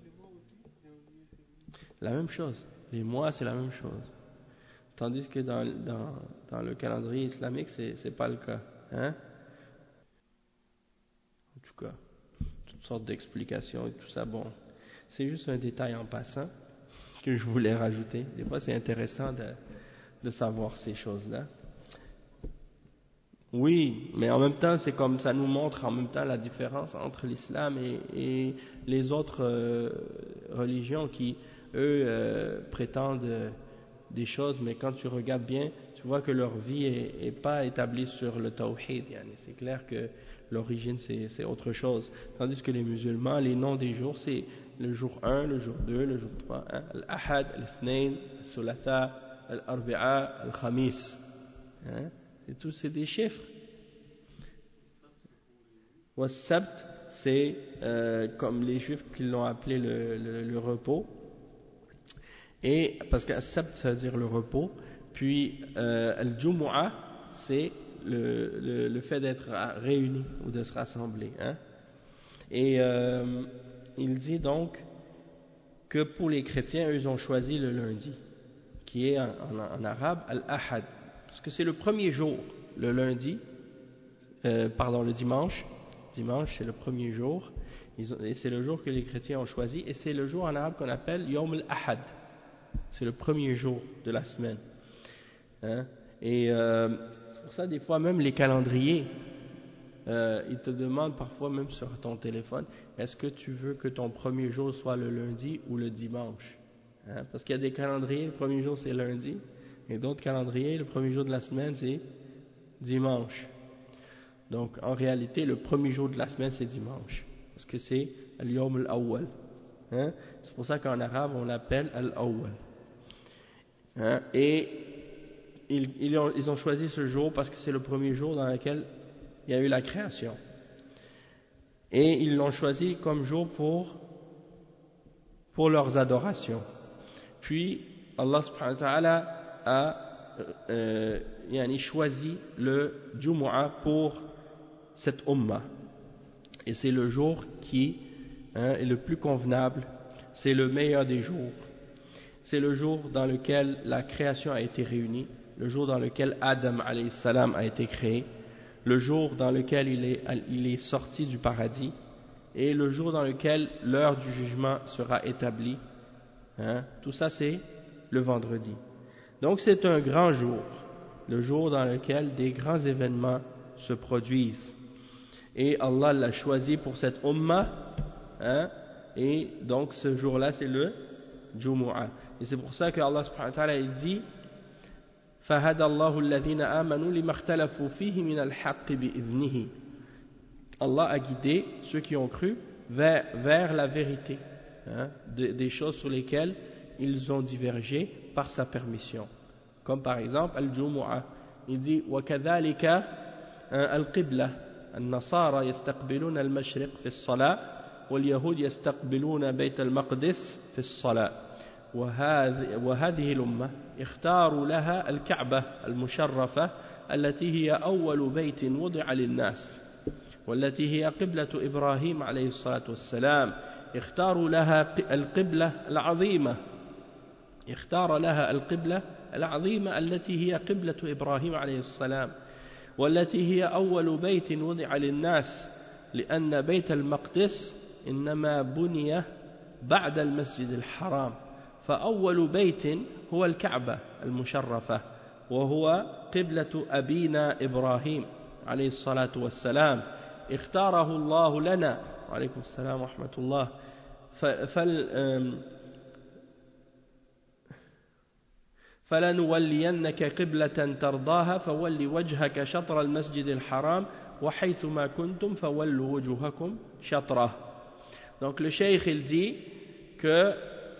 la même chose. Les mois, c'est la même chose. Tandis que dans, dans, dans le calendrier islamique, c'est, c'est pas le cas. Hein? En tout cas, toutes sortes d'explications et tout ça. Bon, c'est juste un détail en passant que je voulais rajouter. Des fois, c'est intéressant de, de savoir ces choses-là. Oui, mais en même temps, c'est comme ça nous montre en même temps la différence entre l'islam et, et les autres euh, religions qui, eux, euh, prétendent euh, des choses, mais quand tu regardes bien, tu vois que leur vie est, est pas établie sur le tawhid. Yani. C'est clair que l'origine, c'est, c'est autre chose. Tandis que les musulmans, les noms des jours, c'est le jour un, le jour deux, le jour trois. Hein? Al-Ahad, Al-Ithnain, Al-Thulatha, Al-Arbi'a, Al-Khamis. Hein? Et tout, c'est des chiffres. Was-Sabt, c'est euh, comme les juifs qui l'ont appelé le, le, le repos. Et parce que Sabt, ça veut dire le repos. Puis euh, Al-Jumu'ah, c'est le, le, le fait d'être réuni ou de se rassembler. Hein. Et euh, il dit donc que pour les chrétiens, eux, ils ont choisi le lundi, qui est en, en, en arabe Al-Ahad. Parce que c'est le premier jour, le lundi, euh, pardon, le dimanche. Dimanche, c'est le premier jour, ils ont, et c'est le jour que les chrétiens ont choisi, et c'est le jour en arabe qu'on appelle Yawm al-Ahad. C'est le premier jour de la semaine. Hein? Et euh, c'est pour ça, des fois, même les calendriers, euh, ils te demandent parfois, même sur ton téléphone, est-ce que tu veux que ton premier jour soit le lundi ou le dimanche? Hein? Parce qu'il y a des calendriers, le premier jour c'est lundi, et d'autres calendriers, le premier jour de la semaine, c'est dimanche. Donc, en réalité, le premier jour de la semaine, c'est dimanche. Parce que c'est al-yawm al-awwal. Hein? C'est pour ça qu'en arabe, on l'appelle al-awwal. Hein? Et ils, ils, ont, ils ont choisi ce jour parce que c'est le premier jour dans lequel il y a eu la création. Et ils l'ont choisi comme jour pour, pour leurs adorations. Puis, Allah subhanahu wa ta'ala a euh, yani choisi le Jumu'ah pour cette Ummah. Et c'est le jour qui hein, est le plus convenable, c'est le meilleur des jours. C'est le jour dans lequel la création a été réunie, le jour dans lequel Adam alayhi salam a été créé, le jour dans lequel il est, il est sorti du paradis, et le jour dans lequel l'heure du jugement sera établie. Hein, tout ça, c'est le vendredi. Donc c'est un grand jour, le jour dans lequel des grands événements se produisent. Et Allah l'a choisi pour cette ummah, hein, et donc ce jour-là c'est le Jumu'ah. Et c'est pour ça que Allah subhanahu wa ta'ala il dit فَهَدَى اللَّهُ الَّذِينَ آمَنُوا لِمَا اخْتَلَفُوا فِيهِ مِنَ الْحَقِّ بِإِذْنِهِ. Allah a guidé ceux qui ont cru vers, vers la vérité, hein, de, des choses sur lesquelles ils ont divergé par sa permission. Comme par exemple Al-Jumu'ah. Il dit وَكَذَلِكَ الْقِبْلَةِ النصارى يستقبلون المشرق في الصلاة واليهود يستقبلون بيت المقدس في الصلاة وهذه, وهذه الأمة اختاروا لها الكعبة المشرفة التي هي أول بيت وضع للناس والتي هي قبلة إبراهيم عليه الصلاة والسلام اختاروا لها القبلة العظيمة اختار لها القبلة العظيمة التي هي قبلة إبراهيم عليه السلام والتي هي أول بيت وضع للناس لأن بيت المقدس إنما بني بعد المسجد الحرام فأول بيت هو الكعبة المشرفة وهو قبلة أبينا إبراهيم عليه الصلاة والسلام اختاره الله لنا وعليكم السلام ورحمة الله فل فلنولينك قبلة ترضاها فول وجهك شطر المسجد الحرام وحيثما كنتم فولوا وجوهكم شطره. Donc le cheikh il dit que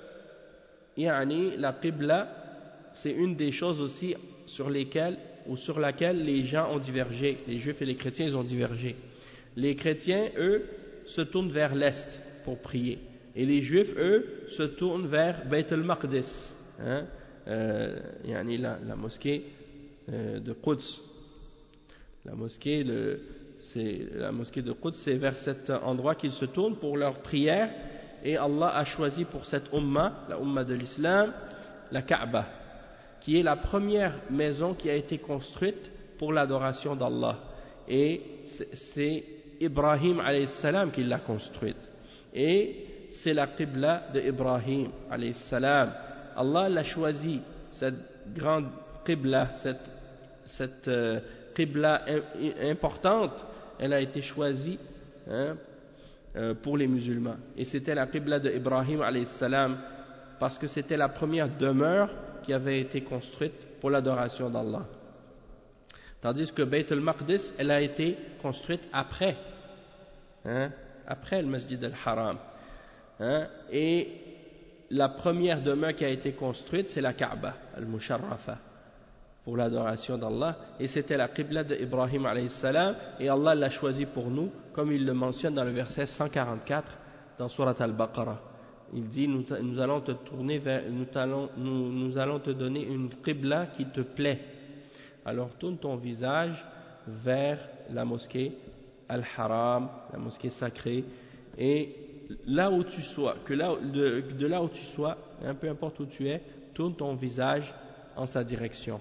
yani, la qibla c'est une des choses aussi sur lesquelles ou sur laquelle les gens ont divergé, les juifs et les chrétiens ils ont divergé. Les chrétiens eux se tournent vers l'est pour prier et les juifs eux se tournent vers Beit al-Maqdis, hein, euh, yani la, la mosquée euh, de Quds. La mosquée de, c'est, la mosquée de Quds, c'est vers cet endroit qu'ils se tournent pour leur prière et Allah a choisi pour cette umma, la umma de l'islam, la Kaaba, qui est la première maison qui a été construite pour l'adoration d'Allah. Et c'est Ibrahim alayhi salam qui l'a construite. Et c'est la Qibla de Ibrahim alayhi salam. Allah l'a choisi, cette grande Qibla, cette, cette euh, Qibla importante, elle a été choisie hein, euh, pour les musulmans. Et c'était la Qibla de Ibrahim alayhi salam parce que c'était la première demeure qui avait été construite pour l'adoration d'Allah. Tandis que Beit al-Maqdis, elle a été construite après, hein, après le Masjid al-Haram. Hein, et la première demeure qui a été construite, c'est la Kaaba, al-Musharrafa, pour l'adoration d'Allah. Et c'était la Qibla d'Ibrahim alayhi salam, et Allah l'a choisi pour nous, comme il le mentionne dans le verset cent quarante-quatre dans Surat al-Baqarah. Il dit, nous, nous allons te tourner vers, nous allons, nous, nous allons te donner une Qibla qui te plaît. Alors tourne ton visage vers la mosquée Al-Haram, la mosquée sacrée, et là où tu sois, que là, de, de là où tu sois, hein, peu importe où tu es, tourne ton visage en sa direction.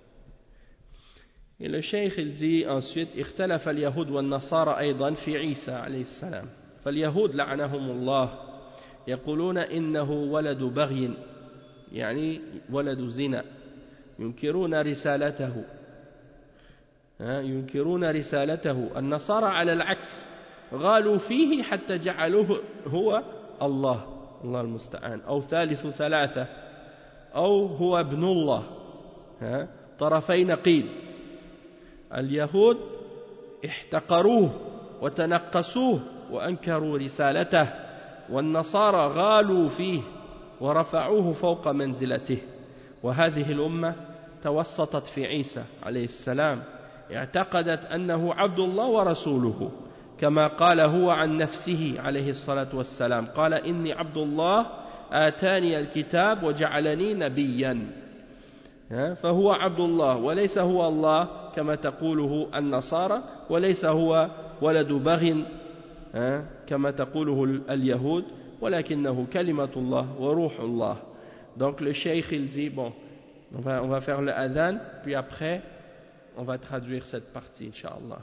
Et le cheikh il dit ensuite, اختلف اليهود والنصارى أيضا في عيسى عليه السلام. فاليهود لعنهم الله يقولون إنه ولد بغي يعني ولد زنا ينكرون رسالته ينكرون رسالته النصارى على العكس غالوا فيه حتى جعلوه هو الله الله المستعان أو ثالث ثلاثة أو هو ابن الله طرفي نقيض. اليهود احتقروه وتنقصوه وأنكروا رسالته والنصارى غالوا فيه ورفعوه فوق منزلته. وهذه الأمة توسطت في عيسى عليه السلام اعتقدت أنه عبد الله ورسوله كما قال هو عن نفسه عليه الصلاة والسلام قال إني عبد الله آتاني الكتاب وجعلني نبيا فهو عبد الله وليس هو الله كما تقوله النصارى وليس هو ولد بغ كما تقوله اليهود ولكنه كلمة الله وروح الله. Donc le cheikh il dit bon on va, on va faire le adhan puis après on va traduire cette partie incha'Allah.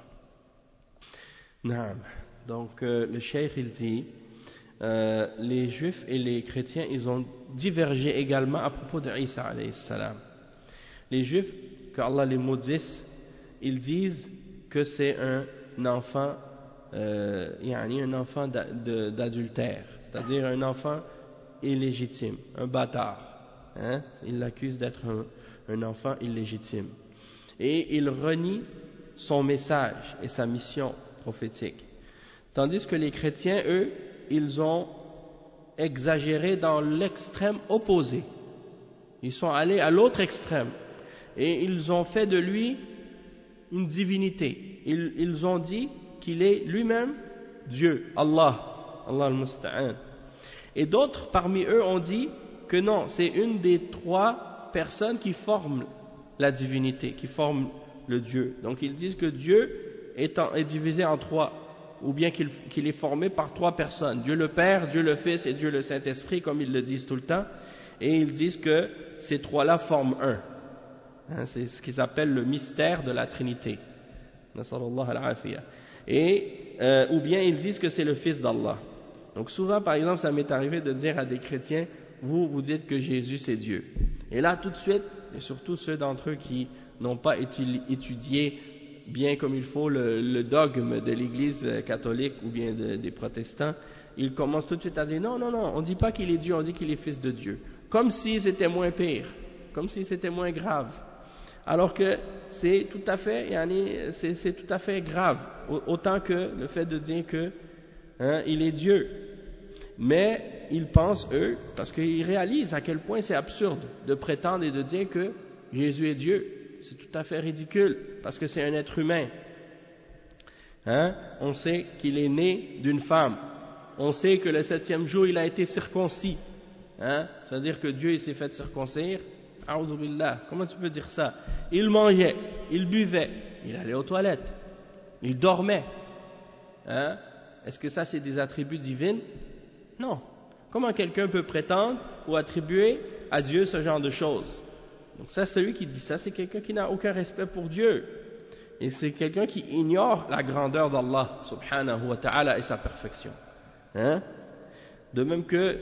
Naam. Donc euh, le cheikh il dit euh, les juifs et les chrétiens ils ont divergé également à propos de Isa alayhi salam. Les juifs, que Allah les maudisse, ils disent que c'est un enfant euh, yani un enfant d'adultère, c'est-à-dire un enfant illégitime, un bâtard. Hein? Ils l'accusent d'être un, un enfant illégitime. Et ils renient son message et sa mission prophétique. Tandis que les chrétiens, eux, ils ont exagéré dans l'extrême opposé. Ils sont allés à l'autre extrême. Et ils ont fait de lui une divinité. Ils, ils ont dit qu'il est lui-même Dieu, Allah, Allah al-Musta'an. Et d'autres parmi eux ont dit que non, c'est une des trois personnes qui forment la divinité, qui forment le Dieu. Donc ils disent que Dieu est, en, est divisé en trois ou bien qu'il, qu'il est formé par trois personnes, Dieu le Père, Dieu le Fils et Dieu le Saint-Esprit, comme ils le disent tout le temps, et ils disent que ces trois-là forment un. Hein, c'est ce qu'ils appellent le mystère de la Trinité. Nasallallahu al-afiyah. Et, euh, ou bien ils disent que c'est le Fils d'Allah. Donc souvent, par exemple, ça m'est arrivé de dire à des chrétiens, vous, vous dites que Jésus c'est Dieu. Et là, tout de suite, et surtout ceux d'entre eux qui n'ont pas étudié bien comme il faut le, le dogme de l'Église catholique ou bien de, des protestants, ils commencent tout de suite à dire, non, non, non, on ne dit pas qu'il est Dieu, on dit qu'il est Fils de Dieu. Comme si c'était moins pire, comme si c'était moins grave. Alors que c'est tout à fait, c'est, c'est tout à fait grave, autant que le fait de dire que hein, il est Dieu. Mais ils pensent, eux, parce qu'ils réalisent à quel point c'est absurde de prétendre et de dire que Jésus est Dieu. C'est tout à fait ridicule, parce que c'est un être humain. Hein? On sait qu'il est né d'une femme. On sait que le septième jour, il a été circoncis. Hein? C'est-à-dire que Dieu il s'est fait circoncire. A'udhu billah. Comment tu peux dire ça? Il mangeait, il buvait, il allait aux toilettes, il dormait. Hein? Est-ce que ça, c'est des attributs divins? Non. Comment quelqu'un peut prétendre ou attribuer à Dieu ce genre de choses? Donc ça, celui qui dit ça, c'est quelqu'un qui n'a aucun respect pour Dieu. Et c'est quelqu'un qui ignore la grandeur d'Allah, subhanahu wa ta'ala, et sa perfection. Hein? De même que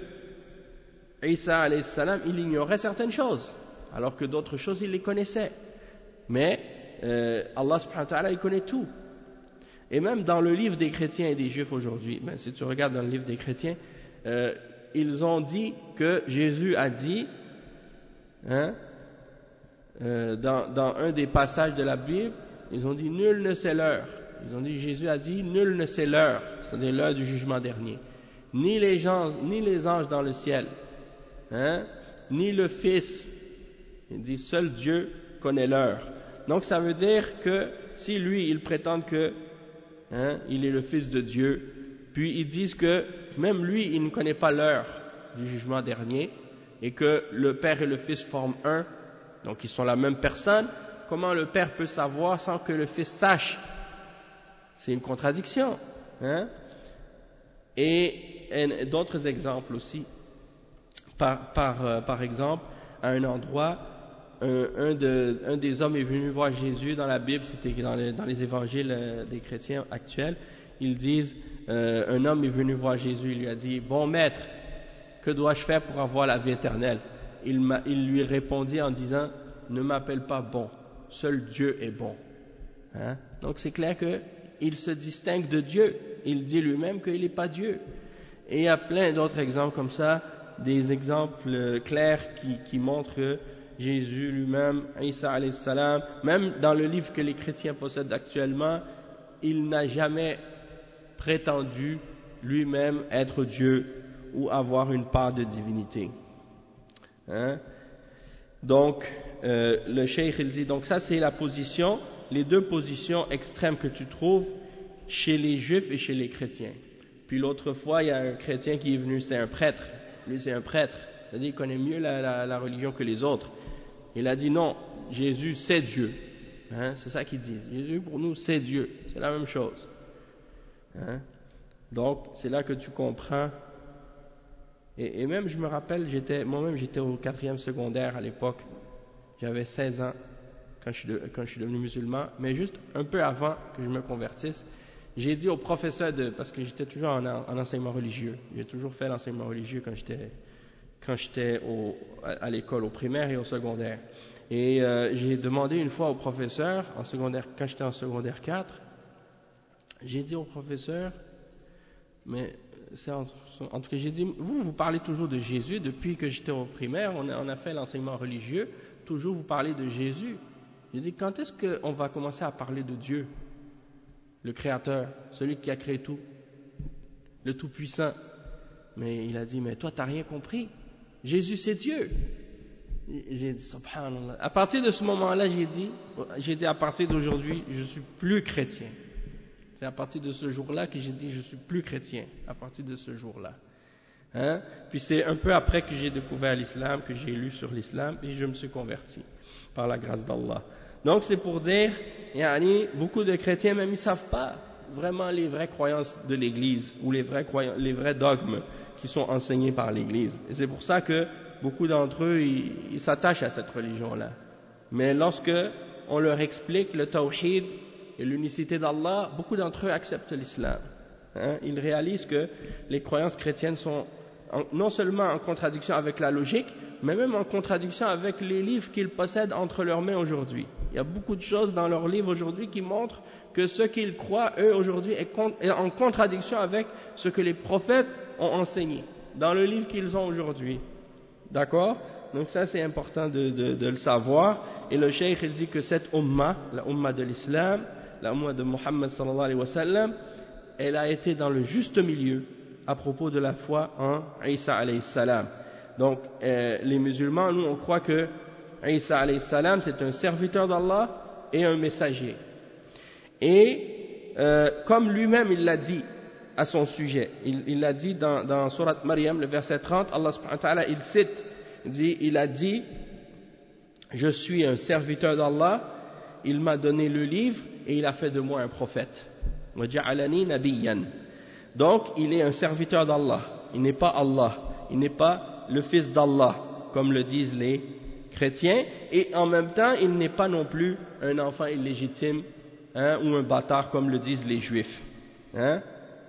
Isa alayhi salam, il ignorait certaines choses, alors que d'autres choses, il les connaissait. Mais euh, Allah subhanahu wa ta'ala, il connaît tout. Et même dans le livre des chrétiens et des juifs aujourd'hui, ben, si tu regardes dans le livre des chrétiens, euh, ils ont dit que Jésus a dit, hein, euh, dans, dans un des passages de la Bible, ils ont dit nul ne sait l'heure. Ils ont dit, Jésus a dit nul ne sait l'heure, c'est-à-dire l'heure du jugement dernier. Ni les gens, ni les anges dans le ciel, hein, ni le Fils. Il dit seul Dieu connaît l'heure. Donc ça veut dire que si lui il prétend que hein, il est le Fils de Dieu, puis ils disent que même lui il ne connaît pas l'heure du jugement dernier et que le Père et le Fils forment un, donc ils sont la même personne, comment le Père peut savoir sans que le Fils sache? C'est une contradiction. Hein? Et, et d'autres exemples aussi. Par, par, euh, par exemple, à un endroit, un, un, de, un des hommes est venu voir Jésus dans la Bible, c'était dans les, dans les évangiles des chrétiens actuels, ils disent, euh, un homme est venu voir Jésus, il lui a dit, bon maître, que dois-je faire pour avoir la vie éternelle? Il, m'a, il lui répondit en disant, ne m'appelle pas bon, seul Dieu est bon. Hein? Donc c'est clair qu'il se distingue de Dieu, il dit lui-même qu'il n'est pas Dieu. Et il y a plein d'autres exemples comme ça, des exemples clairs qui, qui montrent que Jésus lui-même, Isa alayhi salam, même dans le livre que les chrétiens possèdent actuellement, il n'a jamais prétendu lui-même être Dieu ou avoir une part de divinité. Hein? Donc, euh, le cheikh il dit, donc ça c'est la position, les deux positions extrêmes que tu trouves chez les juifs et chez les chrétiens. Puis l'autre fois, il y a un chrétien qui est venu, c'est un prêtre, lui c'est un prêtre, c'est-à-dire qu'il connaît mieux la, la, la religion que les autres. Il a dit non, Jésus c'est Dieu. Hein? C'est ça qu'ils disent. Jésus pour nous c'est Dieu, c'est la même chose. Hein? Donc c'est là que tu comprends. Et, et même je me rappelle, j'étais, moi-même j'étais au quatrième secondaire à l'époque. J'avais seize ans quand je, suis de, quand je suis devenu musulman, mais juste un peu avant que je me convertisse, j'ai dit au professeur de, parce que j'étais toujours en, en enseignement religieux, j'ai toujours fait l'enseignement religieux quand j'étais quand j'étais au, à, à l'école, au primaire et au secondaire. Et euh, j'ai demandé une fois au professeur, en secondaire, quand j'étais en secondaire quatre, j'ai dit au professeur, mais c'est en, en tout cas j'ai dit, vous, vous parlez toujours de Jésus, depuis que j'étais au primaire, on a, on a fait l'enseignement religieux, toujours vous parlez de Jésus. J'ai dit, quand est-ce qu'on va commencer à parler de Dieu, le Créateur, celui qui a créé tout, le Tout-Puissant? Mais il a dit, mais toi t'as rien compris, Jésus c'est Dieu. J'ai dit, subhanallah. À partir de ce moment-là, j'ai dit, j'ai dit à partir d'aujourd'hui, je suis plus chrétien. C'est à partir de ce jour-là que j'ai dit, je suis plus chrétien, à partir de ce jour-là. Hein? Puis c'est un peu après que j'ai découvert l'islam, que j'ai lu sur l'islam, et je me suis converti, par la grâce d'Allah. Donc c'est pour dire, yani, beaucoup de chrétiens même ils savent pas, vraiment les vraies croyances de l'Église ou les vrais, croyants, les vrais dogmes qui sont enseignés par l'Église. Et c'est pour ça que beaucoup d'entre eux, ils, ils s'attachent à cette religion-là. Mais lorsque on leur explique le tawhid et l'unicité d'Allah, beaucoup d'entre eux acceptent l'islam. Hein? Ils réalisent que les croyances chrétiennes sont en, non seulement en contradiction avec la logique, mais même en contradiction avec les livres qu'ils possèdent entre leurs mains aujourd'hui. Il y a beaucoup de choses dans leurs livres aujourd'hui qui montrent que ce qu'ils croient, eux, aujourd'hui, est, con, est en contradiction avec ce que les prophètes ont enseigné dans le livre qu'ils ont aujourd'hui. D'accord? Donc ça, c'est important de, de, de le savoir. Et le cheikh, il dit que cette umma, la umma de l'islam, la umma de Muhammad sallallahu alayhi wa sallam, elle a été dans le juste milieu à propos de la foi en Isa alayhi salam. Donc, euh, les musulmans, nous, on croit que Isa alayhi salam, c'est un serviteur d'Allah et un messager. Et euh, comme lui-même, il l'a dit à son sujet, il, il l'a dit dans, dans Surat Maryam, le verset trente, Allah subhanahu wa ta'ala, il cite, il, dit, il a dit, je suis un serviteur d'Allah, il m'a donné le livre et il a fait de moi un prophète. وَجَعَلَنِي نَبِيًّا. Donc, il est un serviteur d'Allah, il n'est pas Allah, il n'est pas le fils d'Allah, comme le disent les chrétiens, et en même temps, il n'est pas non plus un enfant illégitime, hein, ou un bâtard, comme le disent les juifs. Hein?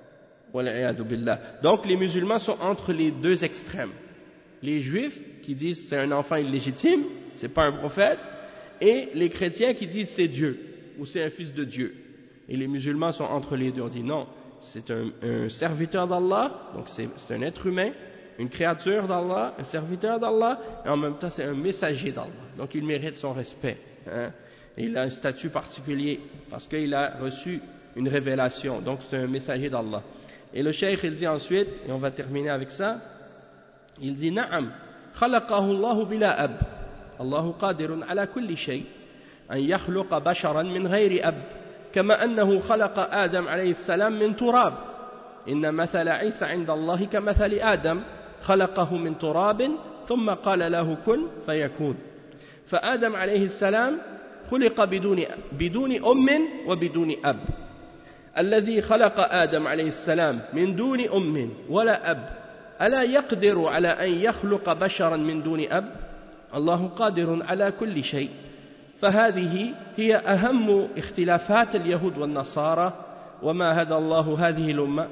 Donc, les musulmans sont entre les deux extrêmes. Les juifs qui disent c'est un enfant illégitime, c'est pas un prophète, et les chrétiens qui disent c'est Dieu, ou c'est un fils de Dieu. Et les musulmans sont entre les deux. On dit non, c'est un, un serviteur d'Allah, donc c'est, c'est un être humain, une créature d'Allah, un serviteur d'Allah, et en même temps c'est un messager d'Allah. Donc il mérite son respect. Hein? Et il a un statut particulier, parce qu'il a reçu une révélation, donc c'est un messager d'Allah. Et le cheikh il dit ensuite, et on va terminer avec ça, il dit Na'am, khalaqahu Allah bila ab. Allahu qadirun ala kulli shay, an yakhluqa basharan min ghayri ab. كما أنه خلق آدم عليه السلام من تراب إن مثل عيسى عند الله كمثل آدم خلقه من تراب ثم قال له كن فيكون فآدم عليه السلام خلق بدون بدون أم وبدون أب الذي خلق آدم عليه السلام من دون أم ولا أب ألا يقدر على أن يخلق بشرا من دون أب الله قادر على كل شيء فهذه هي أهم اختلافات اليهود والنصارى وما هدى الله هذه الأمة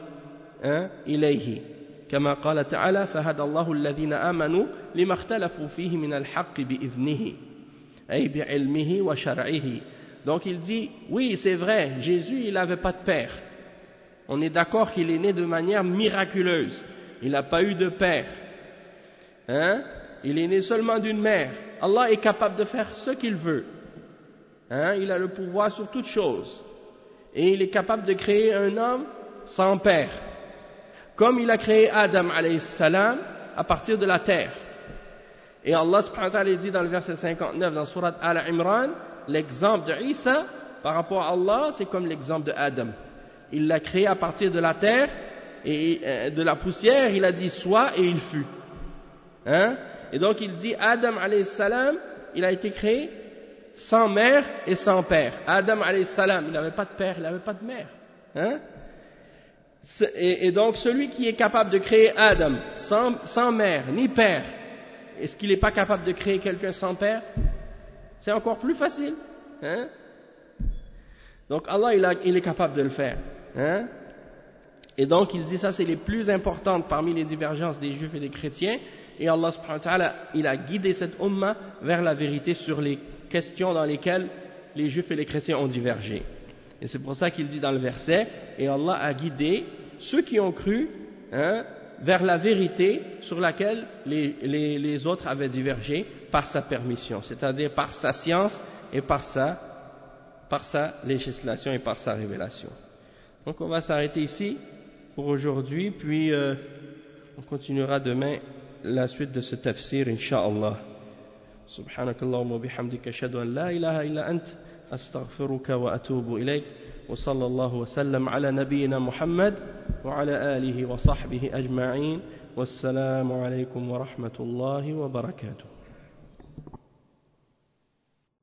إليه كما قال تعالى فهدى الله الذين آمنوا لما اختلفوا فيه من الحق بإذنه أي بعلمه وشرعه. Donc il dit oui c'est vrai Jésus il n'avait pas de père, on est d'accord qu'il est né de manière miraculeuse, il n'a pas eu de père, hein? Il est né seulement d'une mère. Allah est capable de faire ce qu'il veut. Hein, il a le pouvoir sur toutes choses. Et il est capable de créer un homme sans père. Comme il a créé Adam alayhi salam à partir de la terre. Et Allah subhanahu wa ta'ala dit dans le verset cinquante-neuf dans Surat Al-Imran, l'exemple de Isa par rapport à Allah, c'est comme l'exemple de Adam. Il l'a créé à partir de la terre et de la poussière, il a dit soit et il fut. Hein? Et donc il dit Adam alayhi salam, il a été créé sans mère et sans père. Adam alayhi salam, il n'avait pas de père, il n'avait pas de mère. Hein? Et, et donc celui qui est capable de créer Adam sans, sans mère ni père, est-ce qu'il n'est pas capable de créer quelqu'un sans père? C'est encore plus facile. Hein? Donc Allah il, a, il est capable de le faire. Hein? Et donc il dit ça c'est les plus importantes parmi les divergences des juifs et des chrétiens. Et Allah subhanahu wa ta'ala, il a guidé cette umma vers la vérité sur les questions dans lesquelles les juifs et les chrétiens ont divergé. Et c'est pour ça qu'il dit dans le verset, et Allah a guidé ceux qui ont cru hein, vers la vérité sur laquelle les, les, les autres avaient divergé par sa permission, c'est-à-dire par sa science et par sa, par sa législation et par sa révélation. Donc on va s'arrêter ici pour aujourd'hui, puis euh, on continuera demain la suite de ce tafsir, incha'Allah. سبحانك اللهم وبحمدك أشهد أن لا إله إلا أنت أستغفرك وأتوب إليك وصلى الله وسلم على نبينا محمد وعلى آله وصحبه أجمعين والسلام عليكم ورحمة الله وبركاته.